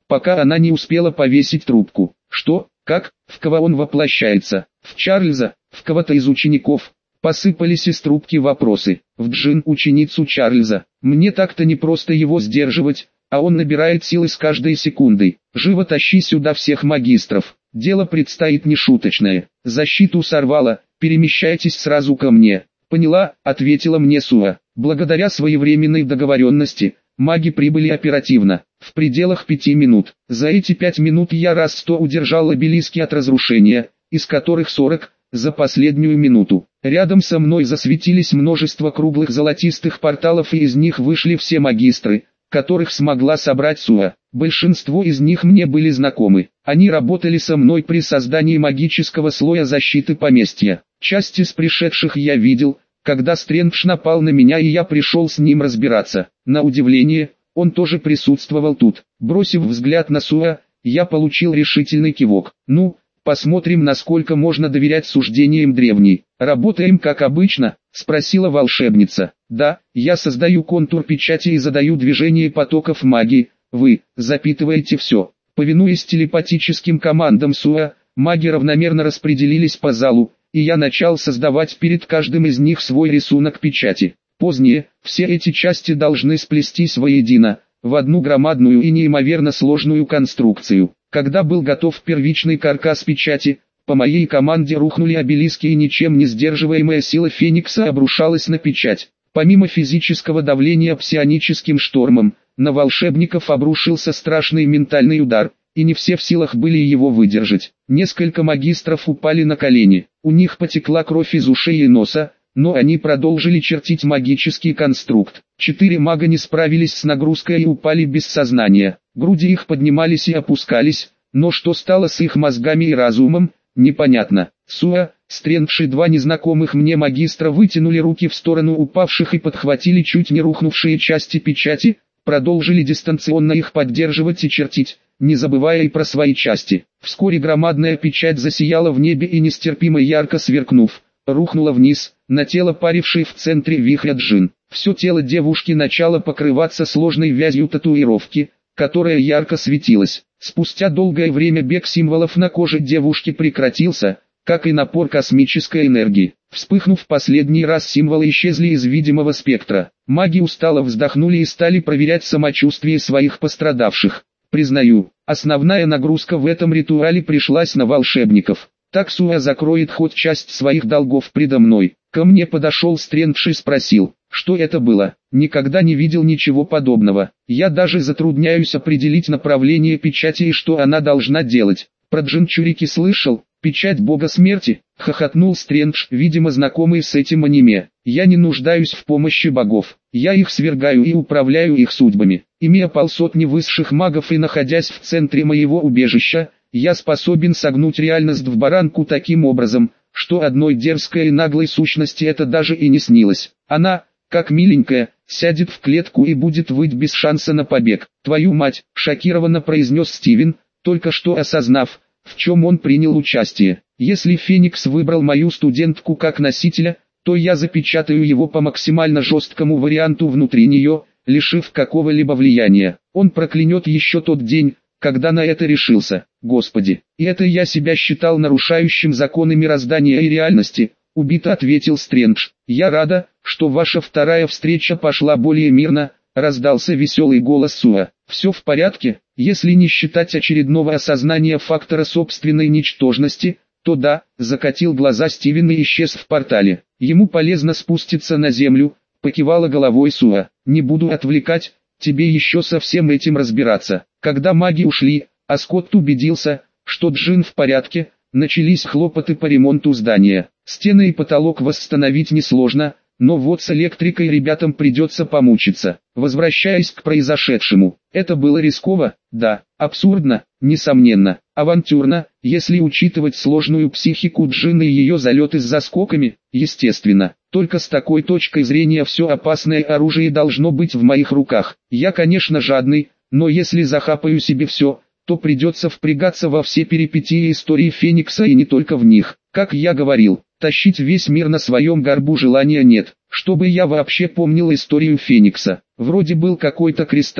пока она не успела повесить трубку. Что, как, в кого он воплощается? В Чарльза, в кого-то из учеников? Посыпались из трубки вопросы. В Джин, ученицу Чарльза. Мне так-то не просто его сдерживать, а он набирает силы с каждой секундой. Живо тащи сюда всех магистров. Дело предстоит нешуточное. Защиту сорвала, перемещайтесь сразу ко мне. Поняла, ответила мне Суа. Благодаря своевременной договоренности, маги прибыли оперативно, в пределах 5 минут. За эти 5 минут я раз 100 удержал обелиски от разрушения, из которых 40 за последнюю минуту. Рядом со мной засветились множество круглых золотистых порталов, и из них вышли все магистры, которых смогла собрать Суа. Большинство из них мне были знакомы. Они работали со мной при создании магического слоя защиты поместья. Часть из пришедших я видел, когда Стрэндж напал на меня и я пришел с ним разбираться. На удивление, он тоже присутствовал тут. Бросив взгляд на Суа, я получил решительный кивок. Ну, посмотрим, насколько можно доверять суждениям древней. «Работаем как обычно?» – спросила волшебница. «Да, я создаю контур печати и задаю движение потоков магии. Вы запитываете все». Повинуясь телепатическим командам Суа, маги равномерно распределились по залу, и я начал создавать перед каждым из них свой рисунок печати. Позднее, все эти части должны сплестись воедино, в одну громадную и неимоверно сложную конструкцию. Когда был готов первичный каркас печати, по моей команде рухнули обелиски, и ничем не сдерживаемая сила Феникса обрушалась на печать. Помимо физического давления псионическим штормом, на волшебников обрушился страшный ментальный удар, и не все в силах были его выдержать. Несколько магистров упали на колени, у них потекла кровь из ушей и носа, но они продолжили чертить магический конструкт. 4 мага не справились с нагрузкой и упали без сознания. Груди их поднимались и опускались, но что стало с их мозгами и разумом, непонятно. Суа, Стрэндж и 2 незнакомых мне магистра вытянули руки в сторону упавших и подхватили чуть не рухнувшие части печати, продолжили дистанционно их поддерживать и чертить, не забывая и про свои части. Вскоре громадная печать засияла в небе и, нестерпимо ярко сверкнув, рухнула вниз, на тело парившей в центре вихря Джин. Все тело девушки начало покрываться сложной вязью татуировки, которая ярко светилась. Спустя долгое время бег символов на коже девушки прекратился, как и напор космической энергии. Вспыхнув последний раз, символы исчезли из видимого спектра. Маги устало вздохнули и стали проверять самочувствие своих пострадавших. Признаю, основная нагрузка в этом ритуале пришлась на волшебников. Так Суа закроет хоть часть своих долгов предо мной. Ко мне подошел Стрэндж и спросил, что это было. Никогда не видел ничего подобного. Я даже затрудняюсь определить направление печати и что она должна делать. Про Джинчурики слышал? Печать бога смерти? Хохотнул Стрэндж, видимо знакомый с этим аниме. Я не нуждаюсь в помощи богов. Я их свергаю и управляю их судьбами. Имея полсотни высших магов и находясь в центре моего убежища, я способен согнуть реальность в баранку таким образом, что одной дерзкой и наглой сущности это даже и не снилось. Она, как миленькая, сядет в клетку и будет выть без шанса на побег. «Твою мать!» – шокированно произнес Стивен, только что осознав, в чем он принял участие. «Если Феникс выбрал мою студентку как носителя, то я запечатаю его по максимально жесткому варианту внутри нее, лишив какого-либо влияния. Он проклянет еще тот день, когда на это решился. Господи, и это я себя считал нарушающим законы мироздания и реальности», — убито ответил Стрэндж. «Я рада, что ваша вторая встреча пошла более мирно», — раздался веселый голос Суа. «Все в порядке, если не считать очередного осознания фактора собственной ничтожности, то да», — закатил глаза Стивен и исчез в портале. «Ему полезно спуститься на землю», — покивала головой Суа. «Не буду отвлекать, тебе еще со всем этим разбираться». Когда маги ушли, а Скотт убедился, что Джин в порядке, начались хлопоты по ремонту здания. Стены и потолок восстановить несложно, но вот с электрикой ребятам придется помучиться. Возвращаясь к произошедшему, это было рисково, да, абсурдно, несомненно, авантюрно, если учитывать сложную психику Джин и ее залеты с заскоками, естественно. Только с такой точкой зрения все опасное оружие должно быть в моих руках. Я, конечно, жадный, но если захапаю себе все, то придется впрягаться во все перипетии истории Феникса и не только в них. Как я говорил, тащить весь мир на своем горбу желания нет. Чтобы я вообще помнил историю Феникса. Вроде был какой-то кристалл,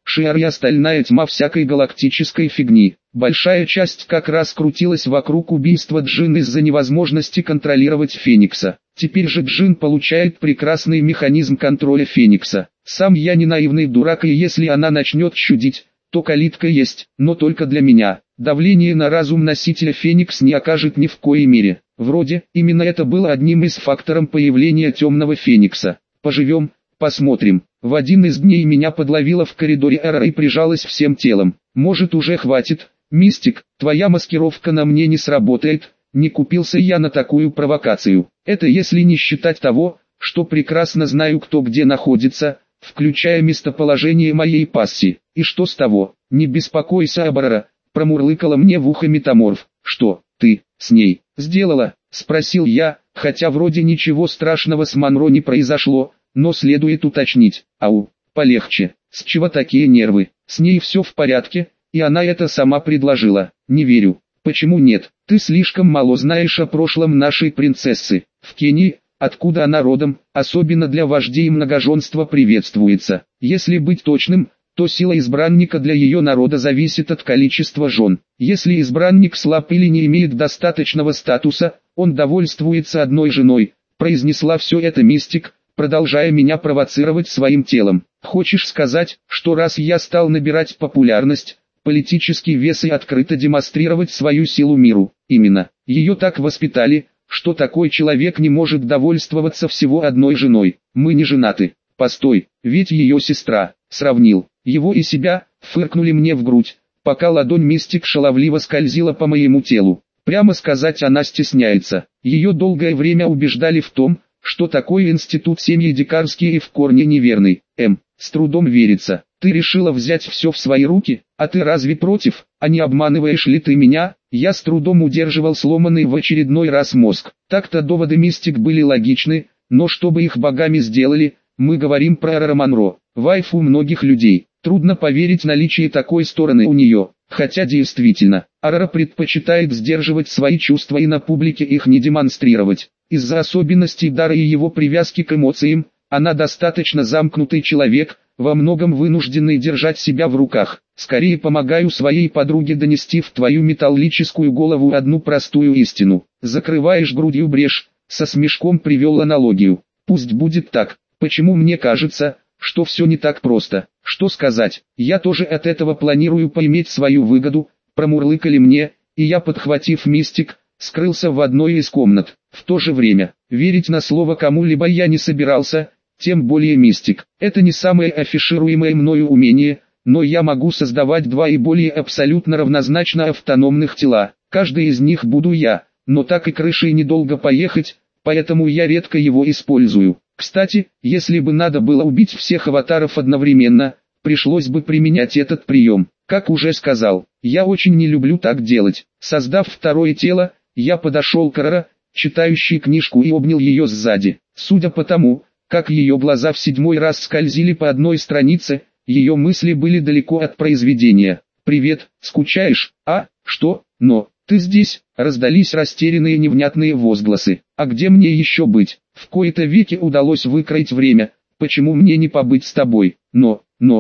Шиар и остальная тьма всякой галактической фигни. Большая часть как раз крутилась вокруг убийства Джин из-за невозможности контролировать Феникса. Теперь же Джин получает прекрасный механизм контроля Феникса. Сам я не наивный дурак, и если она начнет чудить, то калитка есть, но только для меня. Давление на разум носителя Феникс не окажет ни в коей мере. Вроде, именно это было одним из факторов появления темного Феникса. Поживем, посмотрим. В один из дней меня подловила в коридоре Эра и прижалась всем телом. Может, уже хватит, Мистик, твоя маскировка на мне не сработает, не купился я на такую провокацию. Это если не считать того, что прекрасно знаю, кто где находится, включая местоположение моей пасси. И что с того? Не беспокойся, Абарара, промурлыкала мне в ухо метаморф. Что, ты, с ней, сделала? Спросил я, хотя вроде ничего страшного с Монро не произошло, но следует уточнить. Ау, полегче, с чего такие нервы? С ней все в порядке, и она это сама предложила. Не верю. Почему нет? Ты слишком мало знаешь о прошлом нашей принцессы. В Кении, откуда она родом, особенно для вождей многоженство приветствуется. Если быть точным, то сила избранника для ее народа зависит от количества жен. Если избранник слаб или не имеет достаточного статуса, он довольствуется одной женой. Произнесла все это Мистик, продолжая меня провоцировать своим телом. Хочешь сказать, что раз я стал набирать популярность, политический вес и открыто демонстрировать свою силу миру? Именно. Ее так воспитали, что такой человек не может довольствоваться всего одной женой. Мы не женаты. Постой, ведь ее сестра. Сравнил его и себя, фыркнули мне в грудь, пока ладонь Мистик шаловливо скользила по моему телу. Прямо сказать, она стесняется. Ее долгое время убеждали в том, что такой институт семьи дикарский и в корне неверный. С трудом верится. Ты решила взять все в свои руки, а ты разве против? А не обманываешь ли ты меня? Я с трудом удерживал сломанный в очередной раз мозг. Так-то доводы Мистик были логичны, но чтобы их богами сделали, мы говорим про Арара Монро, вайфу многих людей. Трудно поверить наличие такой стороны у нее, хотя действительно, Арара предпочитает сдерживать свои чувства и на публике их не демонстрировать. Из-за особенностей дара и его привязки к эмоциям, она достаточно замкнутый человек, во многом вынужденный держать себя в руках. Скорее помогаю своей подруге донести в твою металлическую голову одну простую истину. Закрываешь грудью брешь, со смешком привел аналогию. Пусть будет так. Почему мне кажется, что все не так просто? Что сказать? Я тоже от этого планирую поиметь свою выгоду, промурлыкали мне, и я, подхватив Мистик, скрылся в одной из комнат. В то же время, верить на слово кому-либо я не собирался, тем более Мистик. Это не самое афишируемое мною умение, но я могу создавать два и более абсолютно равнозначно автономных тела. Каждый из них буду я, но так и крышей недолго поехать, поэтому я редко его использую. Кстати, если бы надо было убить всех аватаров одновременно, пришлось бы применять этот прием. Как уже сказал, я очень не люблю так делать. Создав второе тело, я подошел к Арара, читающей книжку, и обнял ее сзади. Судя по тому, как ее глаза в 7-й раз скользили по одной странице, ее мысли были далеко от произведения. «Привет, скучаешь? А, что? Но, ты здесь?» Раздались растерянные невнятные возгласы. «А где мне еще быть? В кои-то веки удалось выкроить время, почему мне не побыть с тобой? Но...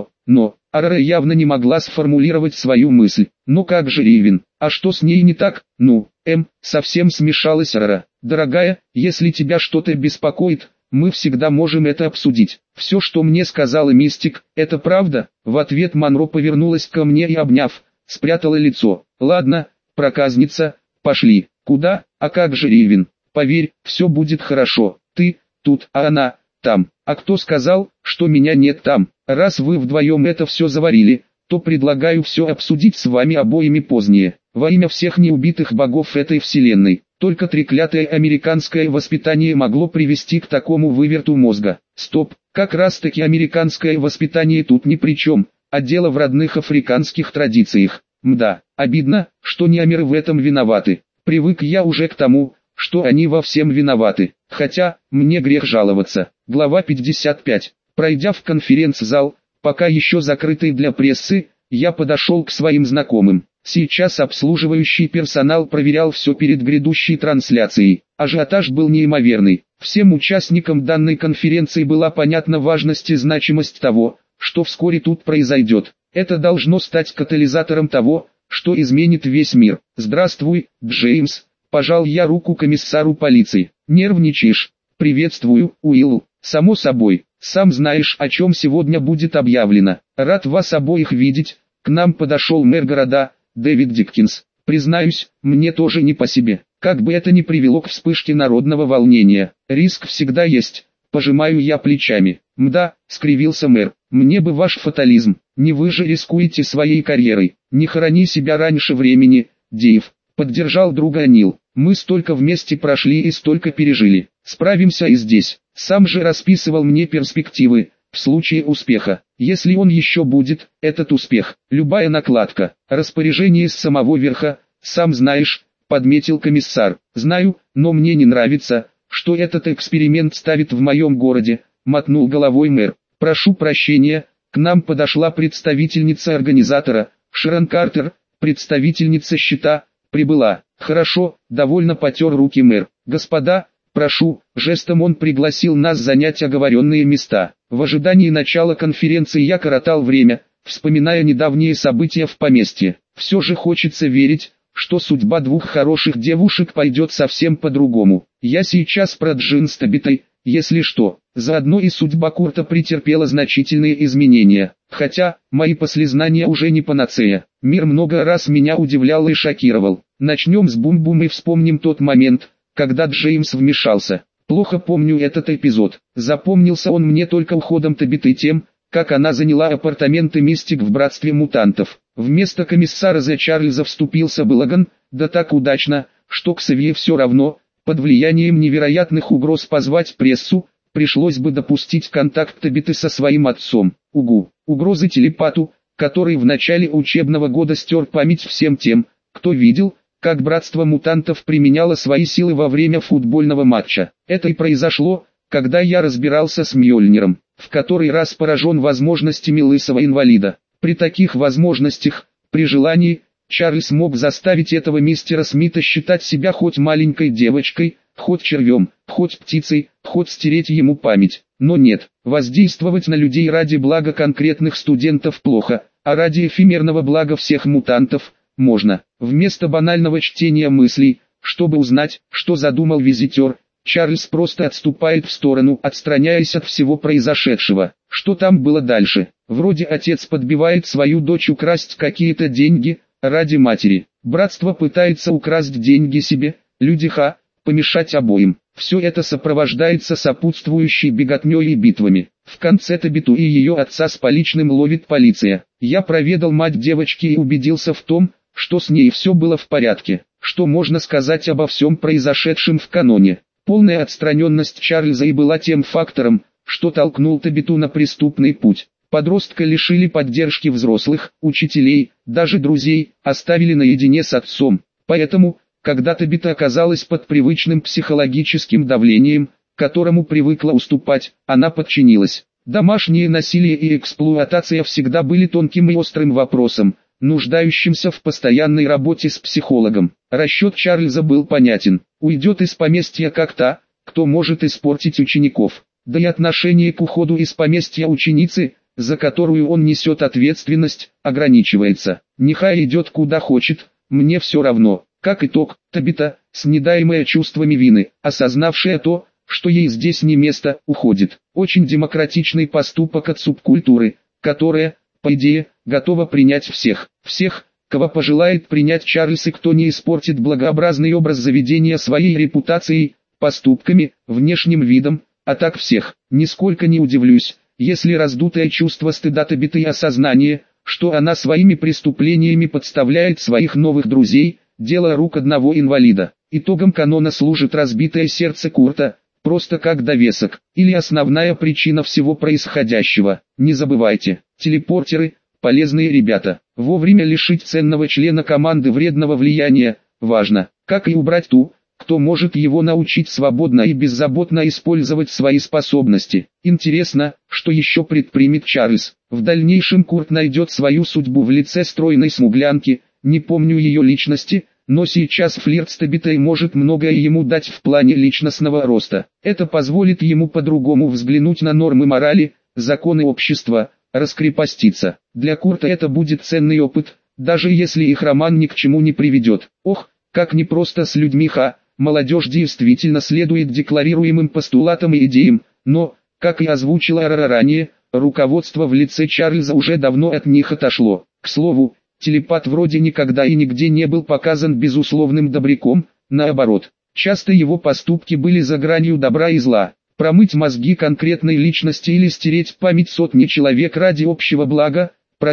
Арара явно не могла сформулировать свою мысль. Но как же Ривен? А что с ней не так? Совсем смешалась Арара. Дорогая, если тебя что-то беспокоит, мы всегда можем это обсудить. Все, что мне сказала Мистик, это правда?» В ответ Монро повернулась ко мне и, обняв, спрятала лицо. «Ладно, проказница, пошли». «Куда? А как же Ривен? Поверь, все будет хорошо. Ты тут, а она там. А кто сказал, что меня нет там? Раз вы вдвоем это все заварили, то предлагаю все обсудить с вами обоими позднее. Во имя всех неубитых богов этой вселенной. Только треклятое американское воспитание могло привести к такому выверту мозга. Стоп, как раз таки американское воспитание тут ни при чем, а дело в родных африканских традициях. Мда, обидно, что неамеры в этом виноваты. Привык я уже к тому, что они во всем виноваты. Хотя, мне грех жаловаться. Глава 55. Пройдя в конференц-зал, пока еще закрытый для прессы, я подошел к своим знакомым. Сейчас обслуживающий персонал проверял все перед грядущей трансляцией. Ажиотаж был неимоверный. Всем участникам данной конференции была понятна важность и значимость того, что вскоре тут произойдет. Это должно стать катализатором того, что изменит весь мир. «Здравствуй, Джеймс», – пожал я руку комиссару полиции. «Нервничаешь?» «Приветствую, Уилл. Само собой, сам знаешь, о чем сегодня будет объявлено. Рад вас обоих видеть». К нам подошел мэр города, Дэвид Диккинс. Признаюсь, мне тоже не по себе. Как бы это ни привело к вспышке народного волнения, риск всегда есть. Пожимаю я плечами. «Мда», — скривился мэр, — «мне бы ваш фатализм. Не вы же рискуете своей карьерой. Не хорони себя раньше времени, Дэйв», — поддержал друга Нил. «Мы столько вместе прошли и столько пережили. Справимся и здесь». Сам же расписывал мне перспективы, в случае успеха. Если он еще будет, этот успех, любая накладка, распоряжение с самого верха, сам знаешь, подметил комиссар. «Знаю, но мне не нравится, что этот эксперимент ставит в моем городе», мотнул головой мэр. «Прошу прощения», к нам подошла представительница организатора, Шерон Картер, представительница счета, прибыла. «Хорошо», довольно потер руки мэр. «Господа, прошу», жестом он пригласил нас занять оговоренные места. В ожидании начала конференции я коротал время, вспоминая недавние события в поместье. Все же хочется верить, что судьба двух хороших девушек пойдет совсем по-другому. Я сейчас про Джин с Табитой, если что. Заодно и судьба Курта претерпела значительные изменения. Хотя, мои послезнания уже не панацея. Мир много раз меня удивлял и шокировал. Начнем с Бум-Бум и вспомним тот момент, когда Джеймс вмешался. Плохо помню этот эпизод. Запомнился он мне только уходом Табиты тем, как она заняла апартаменты Мистик в Братстве Мутантов. Вместо комиссара за Чарльза вступился Белаган, да так удачно, что Ксавье все равно, под влиянием невероятных угроз позвать прессу, пришлось бы допустить контакт Табиты со своим отцом. Угу. Угрозы телепату, который в начале учебного года стер память всем тем, кто видел, как Братство Мутантов применяло свои силы во время футбольного матча. Это и произошло, когда я разбирался с Мьёльниром, в который раз поражен возможностями лысого инвалида. При таких возможностях, при желании, Чарльз мог заставить этого мистера Смита считать себя хоть маленькой девочкой, хоть червем, хоть птицей, хоть стереть ему память. Но нет, воздействовать на людей ради блага конкретных студентов плохо, а ради эфемерного блага всех мутантов – можно. Вместо банального чтения мыслей, чтобы узнать, что задумал визитер, Чарльз просто отступает в сторону, отстраняясь от всего произошедшего. Что там было дальше? Вроде отец подбивает свою дочь украсть какие-то деньги, ради матери. Братство пытается украсть деньги себе, люди помешать обоим. Все это сопровождается сопутствующей беготней и битвами. В конце Табиту и ее отца с поличным ловит полиция. Я проведал мать девочки и убедился в том, что с ней все было в порядке. Что можно сказать обо всем произошедшем в каноне? Полная отстраненность Чарльза и была тем фактором, что толкнул Табиту на преступный путь. Подростка лишили поддержки взрослых, учителей, даже друзей, оставили наедине с отцом. Поэтому, когда Табита оказалась под привычным психологическим давлением, которому привыкла уступать, она подчинилась. Домашнее насилие и эксплуатация всегда были тонким и острым вопросом, нуждающимся в постоянной работе с психологом. Расчет Чарльза был понятен. Уйдет из поместья как та, кто может испортить учеников. Да и отношение к уходу из поместья ученицы, за которую он несет ответственность, ограничивается. Нехай идет куда хочет, мне все равно. Как итог, Табита, снедаемая чувствами вины, осознавшая то, что ей здесь не место, уходит. Очень демократичный поступок от субкультуры, которая, по идее, готова принять всех, кого пожелает принять Чарльз и кто не испортит благообразный образ заведения своей репутацией, поступками, внешним видом, а так всех. Нисколько не удивлюсь, если раздутое чувство стыда Табиты и осознание, что она своими преступлениями подставляет своих новых друзей, дело рук одного инвалида. Итогом канона служит разбитое сердце Курта, просто как довесок, или основная причина всего происходящего. Не забывайте, телепортеры – полезные ребята. Вовремя лишить ценного члена команды вредного влияния – важно, как и убрать ту, кто может его научить свободно и беззаботно использовать свои способности. Интересно, что еще предпримет Чарльз. В дальнейшем Курт найдет свою судьбу в лице стройной смуглянки, не помню ее личности, но сейчас флирт с Табитой может многое ему дать в плане личностного роста. Это позволит ему по-другому взглянуть на нормы морали, законы общества, раскрепоститься. Для Курта это будет ценный опыт, даже если их роман ни к чему не приведет. Ох, как непросто с людьми молодежь действительно следует декларируемым постулатам и идеям, но, как и озвучила Арара ранее, руководство в лице Чарльза уже давно от них отошло. К слову, телепат вроде никогда и нигде не был показан безусловным добряком, наоборот. Часто его поступки были за гранью добра и зла. Промыть мозги конкретной личности или стереть память сотни человек ради общего блага,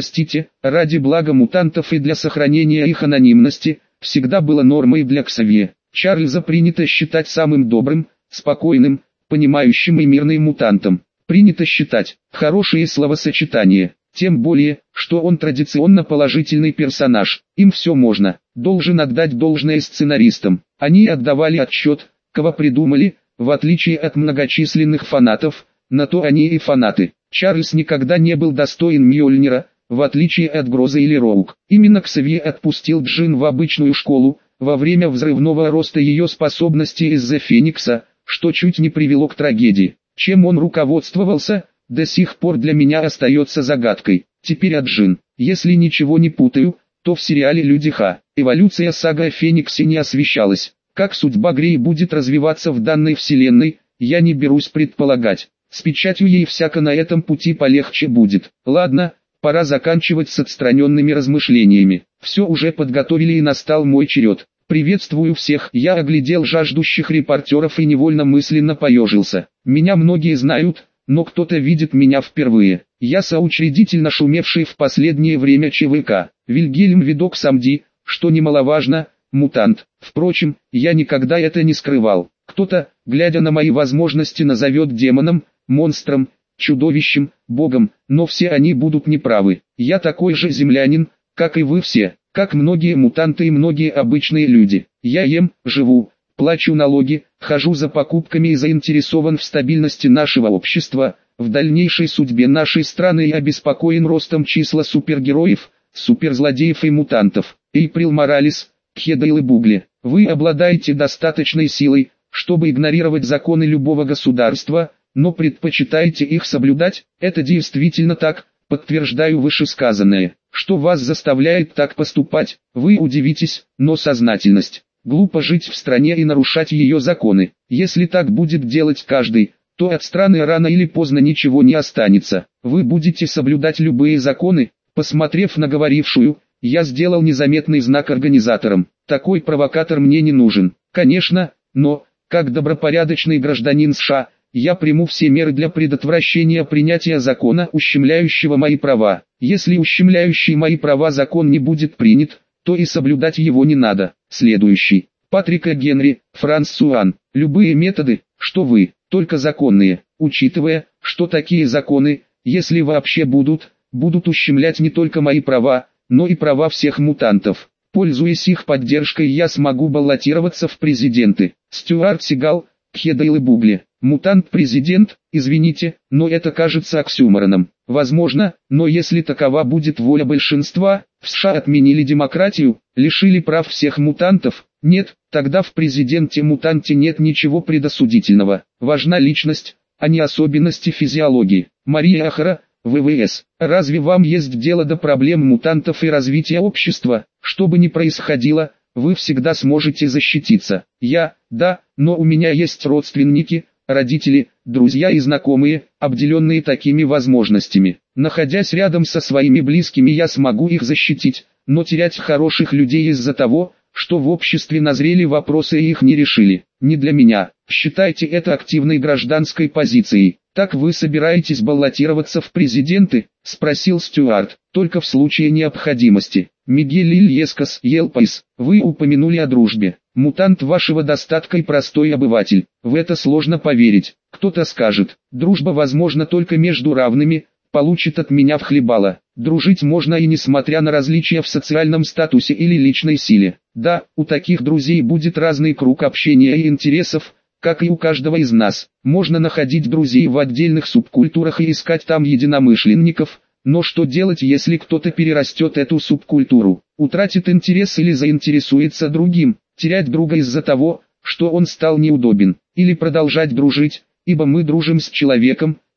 ради блага мутантов и для сохранения их анонимности, всегда было нормой для Ксавье. Чарльза принято считать самым добрым, спокойным, понимающим и мирным мутантом. Принято считать хорошие словосочетания, тем более, что он традиционно положительный персонаж. Им все можно. Должен отдать должное сценаристам. Они отдавали отчет, кого придумали, в отличие от многочисленных фанатов, на то они и фанаты. Чарльз никогда не был достоин Мьёльнира, в отличие от Гроза или Роук. Именно Ксавье отпустил Джин в обычную школу, во время взрывного роста ее способностей из-за Феникса, что чуть не привело к трагедии. Чем он руководствовался, до сих пор для меня остается загадкой. Теперь о Джин. Если ничего не путаю, то в сериале «Люди Х» эволюция сага о Фениксе не освещалась. Как судьба Грей будет развиваться в данной вселенной, я не берусь предполагать. С печатью ей всяко на этом пути полегче будет. Ладно, пора заканчивать с отстраненными размышлениями. Все уже подготовили и настал мой черед. Приветствую всех. Я оглядел жаждущих репортеров и невольно мысленно поежился. Меня многие знают, но кто-то видит меня впервые. Я соучредитель нашумевший в последнее время ЧВК. Вильгельм Видок Самди, что немаловажно, мутант. Впрочем, я никогда это не скрывал. Кто-то, глядя на мои возможности, назовет демоном, монстром, чудовищем, богом, но все они будут неправы. Я такой же землянин, как и вы все, как многие мутанты и многие обычные люди. Я ем, живу, плачу налоги, хожу за покупками и заинтересован в стабильности нашего общества, в дальнейшей судьбе нашей страны и обеспокоен ростом числа супергероев, суперзлодеев и мутантов. Эйприл Моралес, Кхедейл и Бугли, вы обладаете достаточной силой, чтобы игнорировать законы любого государства, но предпочитаете их соблюдать. Это действительно так, подтверждаю вышесказанное. Что вас заставляет так поступать, вы удивитесь, но сознательность. Глупо жить в стране и нарушать ее законы. Если так будет делать каждый, то от страны рано или поздно ничего не останется. Вы будете соблюдать любые законы. Посмотрев на говорившую, я сделал незаметный знак организаторам. Такой провокатор мне не нужен. Конечно, но, как добропорядочный гражданин США, я приму все меры для предотвращения принятия закона, ущемляющего мои права. Если ущемляющий мои права закон не будет принят, то и соблюдать его не надо. Следующий. Патрика Генри, Франсуан. Любые методы, что вы, только законные, учитывая, что такие законы, если вообще будут ущемлять не только мои права, но и права всех мутантов. Пользуясь их поддержкой, я смогу баллотироваться в президенты. Стюарт Сигал, Кхедейл и Бугли. Мутант-президент, извините, но это кажется оксюмороном. Возможно, но если такова будет воля большинства, в США отменили демократию, лишили прав всех мутантов, нет, тогда в президенте-мутанте нет ничего предосудительного. Важна личность, а не особенности физиологии. Мария Ахара, ВВС. Разве вам есть дело до проблем мутантов и развития общества? Что бы ни происходило, вы всегда сможете защититься. Да, но у меня есть родственники, родители, друзья и знакомые, обделенные такими возможностями. Находясь рядом со своими близкими, я смогу их защитить, но терять хороших людей из-за того, что в обществе назрели вопросы и их не решили, не для меня. Считайте это активной гражданской позицией. Так вы собираетесь баллотироваться в президенты? Спросил Стюарт. Только в случае необходимости. Мигель Ильескас, Елпайс, вы упомянули о дружбе. Мутант вашего достатка и простой обыватель. В это сложно поверить. Кто-то скажет, дружба возможна только между равными, получит от меня в хлебало. Дружить можно и несмотря на различия в социальном статусе или личной силе. Да, у таких друзей будет разный круг общения и интересов, как и у каждого из нас. Можно находить друзей в отдельных субкультурах и искать там единомышленников, но что делать, если кто-то перерастет эту субкультуру, утратит интерес или заинтересуется другим, терять друга из-за того, что он стал неудобен, или продолжать дружить, ибо мы дружим с человеком,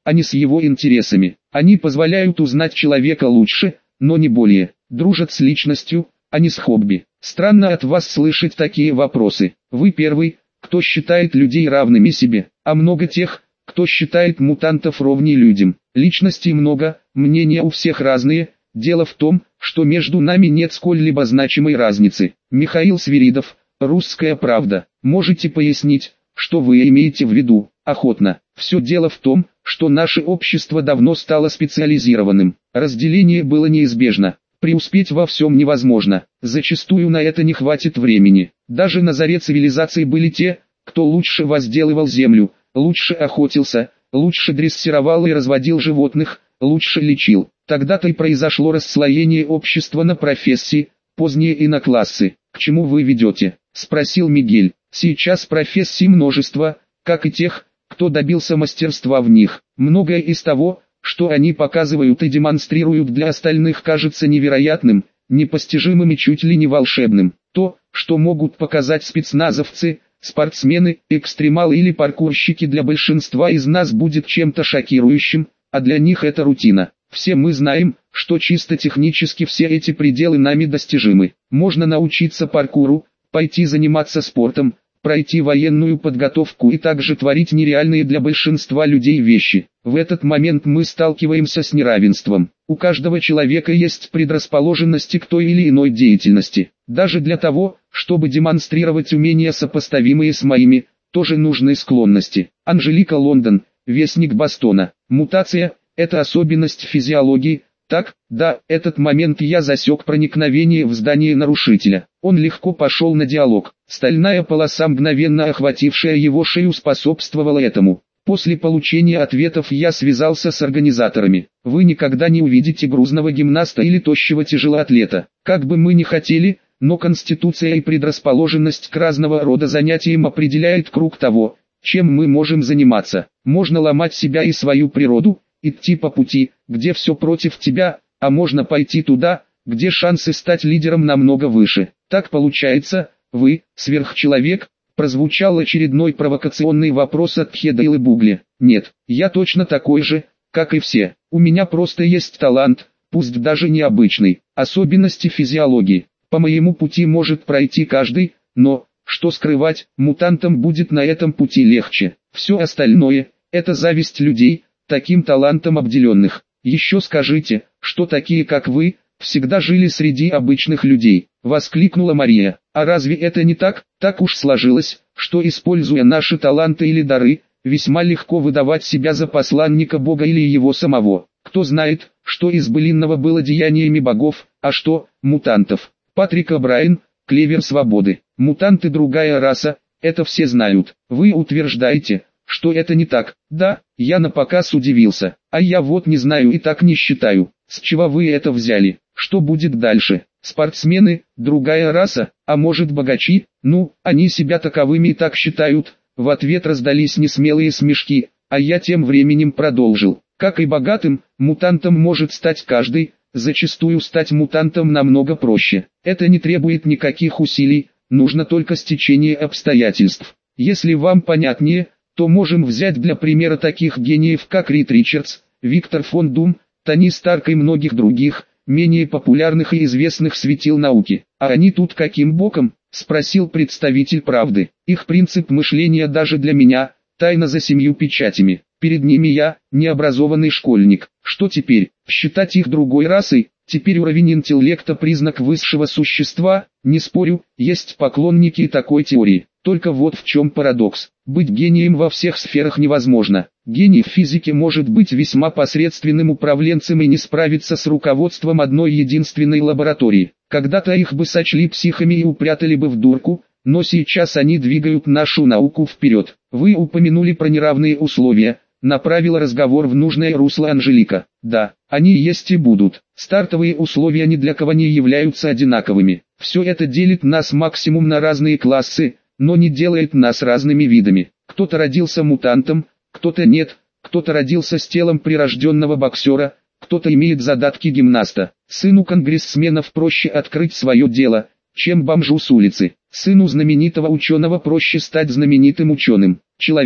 а не с его интересами. Они позволяют узнать человека лучше, но не более. Дружат с личностью, а не с хобби. Странно от вас слышать такие вопросы. Вы первый, кто считает людей равными себе, а много тех, кто считает мутантов ровней людям. Личностей много, мнения у всех разные. Дело в том, что между нами нет сколь-либо значимой разницы. Михаил Свиридов, «Русская правда». Можете пояснить, что вы имеете в виду? Охотно. Все дело в том, что наше общество давно стало специализированным. Разделение было неизбежно. Преуспеть во всем невозможно. Зачастую на это не хватит времени. Даже на заре цивилизации были те, кто лучше возделывал землю, лучше охотился, лучше дрессировал и разводил животных, лучше лечил. Тогда-то и произошло расслоение общества на профессии, позднее и на классы. «К чему вы ведете?» – спросил Мигель. «Сейчас профессий множество, как и тех, кто добился мастерства в них. Многое из того, что они показывают и демонстрируют для остальных, кажется невероятным, непостижимым и чуть ли не волшебным. То, что могут показать спецназовцы, спортсмены, экстремалы или паркурщики, для большинства из нас будет чем-то шокирующим, а для них это рутина. Все мы знаем, что чисто технически все эти пределы нами достижимы. Можно научиться паркуру, пойти заниматься спортом, пройти военную подготовку и также творить нереальные для большинства людей вещи. В этот момент мы сталкиваемся с неравенством. У каждого человека есть предрасположенности к той или иной деятельности. Даже для того, чтобы демонстрировать умения, сопоставимые с моими, тоже нужны склонности. Анжелика Лондон, Вестник Бостона. Мутация – это особенность физиологии. Так, да, этот момент я засек проникновение в здание нарушителя. Он легко пошел на диалог. Стальная полоса, мгновенно охватившая его шею, способствовала этому. После получения ответов я связался с организаторами. Вы никогда не увидите грузного гимнаста или тощего тяжелоатлета. Как бы мы ни хотели, но конституция и предрасположенность к разного рода занятиям определяет круг того, чем мы можем заниматься. Можно ломать себя и свою природу, идти по пути, где все против тебя, а можно пойти туда, где шансы стать лидером намного выше. Так получается, вы, сверхчеловек? Прозвучал очередной провокационный вопрос от Хедаилы Бугли. Нет, я точно такой же, как и все. У меня просто есть талант, пусть даже необычный. Особенности физиологии. По моему пути может пройти каждый, но, что скрывать, мутантам будет на этом пути легче. Все остальное – это зависть людей, таким талантом обделенных. Еще скажите, что такие как вы, всегда жили среди обычных людей, воскликнула Мария. А разве это не так? Так уж сложилось, что, используя наши таланты или дары, весьма легко выдавать себя за посланника Бога или его самого. Кто знает, что из былинного было деяниями богов, а что, мутантов. Патрик О'Брайен, Клевер Свободы. Мутанты другая раса, это все знают. Вы утверждаете, что это не так? Да, я напоказ удивился. А я вот не знаю и так не считаю. С чего вы это взяли? Что будет дальше? Спортсмены, другая раса, а может богачи? Ну, они себя таковыми и так считают. В ответ раздались несмелые смешки, а я тем временем продолжил. Как и богатым, мутантом может стать каждый, зачастую стать мутантом намного проще. Это не требует никаких усилий, нужно только стечение обстоятельств. Если вам понятнее, то можем взять для примера таких гениев, как Рид Ричардс, Виктор фон Дум, Тони Старк и многих других, менее популярных и известных светил науки. А они тут каким боком? Спросил представитель правды. Их принцип мышления даже для меня – тайна за 7 печатями. Перед ними я – необразованный школьник. Что теперь? Считать их другой расой? Теперь уровень интеллекта – признак высшего существа? Не спорю, есть поклонники такой теории. Только вот в чем парадокс. Быть гением во всех сферах невозможно. Гений в физике может быть весьма посредственным управленцем и не справиться с руководством одной единственной лаборатории. Когда-то их бы сочли психами и упрятали бы в дурку, но сейчас они двигают нашу науку вперед. Вы упомянули про неравные условия, направила разговор в нужное русло Анжелика. Да, они есть и будут. Стартовые условия ни для кого не являются одинаковыми. Все это делит нас максимум на разные классы, но не делает нас разными видами. Кто-то родился мутантом, кто-то нет, кто-то родился с телом прирожденного боксера, кто-то имеет задатки гимнаста. Сыну конгрессменов проще открыть свое дело, чем бомжу с улицы. Сыну знаменитого ученого проще стать знаменитым ученым. Человек,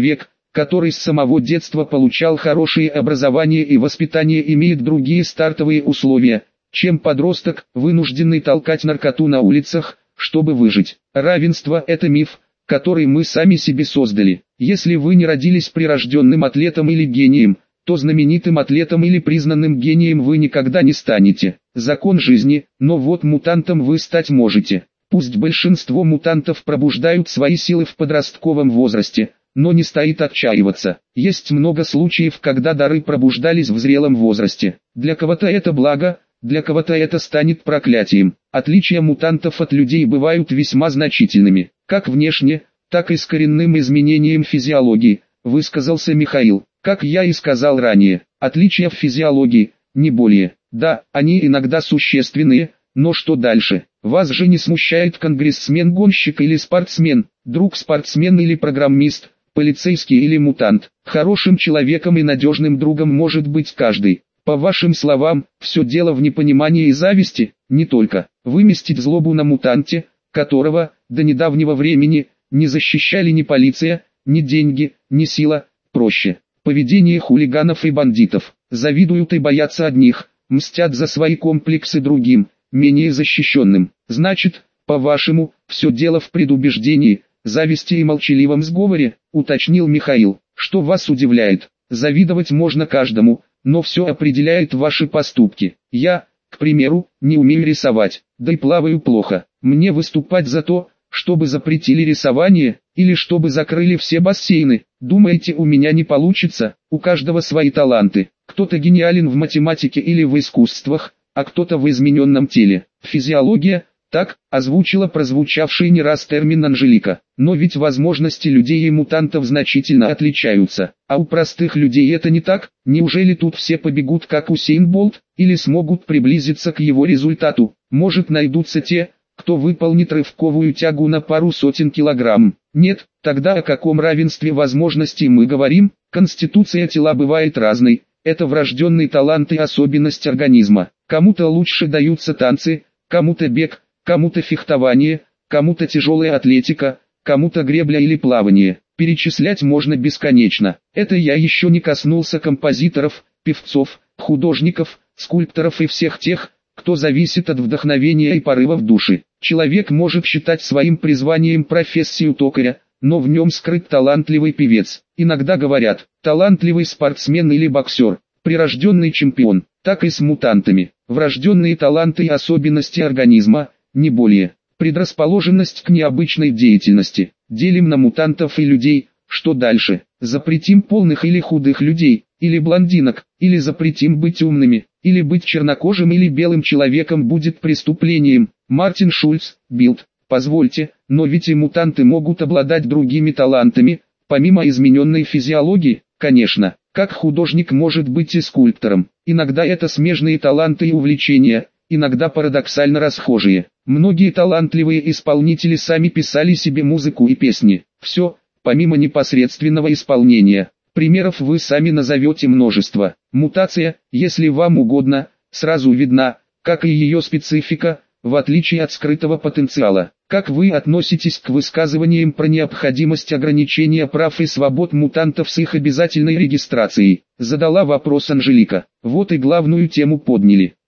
который с самого детства получал хорошее образование и воспитание, имеет другие стартовые условия, чем подросток, вынужденный толкать наркоту на улицах, чтобы выжить. Равенство – это миф, который мы сами себе создали. Если вы не родились прирожденным атлетом или гением, то знаменитым атлетом или признанным гением вы никогда не станете. Закон жизни, но вот мутантом вы стать можете. Пусть большинство мутантов пробуждают свои силы в подростковом возрасте, но не стоит отчаиваться. Есть много случаев, когда дары пробуждались в зрелом возрасте. Для кого-то это благо, для кого-то это станет проклятием. Отличия мутантов от людей бывают весьма значительными, как внешне, так и с коренным изменением физиологии, высказался Михаил. Как я и сказал ранее, отличия в физиологии, не более. Да, они иногда существенные, но что дальше? Вас же не смущает конгрессмен-гонщик или спортсмен, друг-спортсмен или программист, полицейский или мутант. Хорошим человеком и надежным другом может быть каждый. По вашим словам, все дело в непонимании и зависти, не только. Выместить злобу на мутанте, которого, до недавнего времени, не защищали ни полиция, ни деньги, ни сила, проще. Поведение хулиганов и бандитов. Завидуют и боятся одних, мстят за свои комплексы другим, менее защищенным. Значит, по-вашему, все дело в предубеждении, зависти и молчаливом сговоре, уточнил Михаил. Что вас удивляет? Завидовать можно каждому, но все определяет ваши поступки. Я, к примеру, не умею рисовать, да и плаваю плохо. Мне выступать за то, чтобы запретили рисование, или чтобы закрыли все бассейны? Думаете, у меня не получится? У каждого свои таланты. Кто-то гениален в математике или в искусствах, а кто-то в измененном теле. Физиология, так, озвучила прозвучавший не раз термин Анжелика. Но ведь возможности людей и мутантов значительно отличаются. А у простых людей это не так? Неужели тут все побегут как Усейн Болт, или смогут приблизиться к его результату? Может, найдутся те, кто выполнит рывковую тягу на пару сотен килограмм? Нет, тогда о каком равенстве возможностей мы говорим? Конституция тела бывает разной, это врожденный талант и особенность организма. Кому-то лучше даются танцы, кому-то бег, кому-то фехтование, кому-то тяжелая атлетика, кому-то гребля или плавание. Перечислять можно бесконечно. Это я еще не коснулся композиторов, певцов, художников, скульпторов и всех тех, кто зависит от вдохновения и порывов души. Человек может считать своим призванием профессию токаря, но в нем скрыт талантливый певец. Иногда говорят, талантливый спортсмен или боксер, прирожденный чемпион. Так и с мутантами. Врожденные таланты и особенности организма, не более. Предрасположенность к необычной деятельности. Делим на мутантов и людей. Что дальше? Запретим полных или худых людей, или блондинок, или запретим быть умными, или быть чернокожим или белым человеком будет преступлением. Мартин Шульц, Билд. Позвольте, но ведь и мутанты могут обладать другими талантами, помимо измененной физиологии, конечно. Как художник может быть и скульптором? Иногда это смежные таланты и увлечения, иногда парадоксально расхожие. Многие талантливые исполнители сами писали себе музыку и песни. Все, помимо непосредственного исполнения. Примеров вы сами назовете множество. Мутация, если вам угодно, сразу видна, как и ее специфика, в отличие от скрытого потенциала. Как вы относитесь к высказываниям про необходимость ограничения прав и свобод мутантов с их обязательной регистрацией? Задала вопрос Анжелика. Вот и главную тему подняли.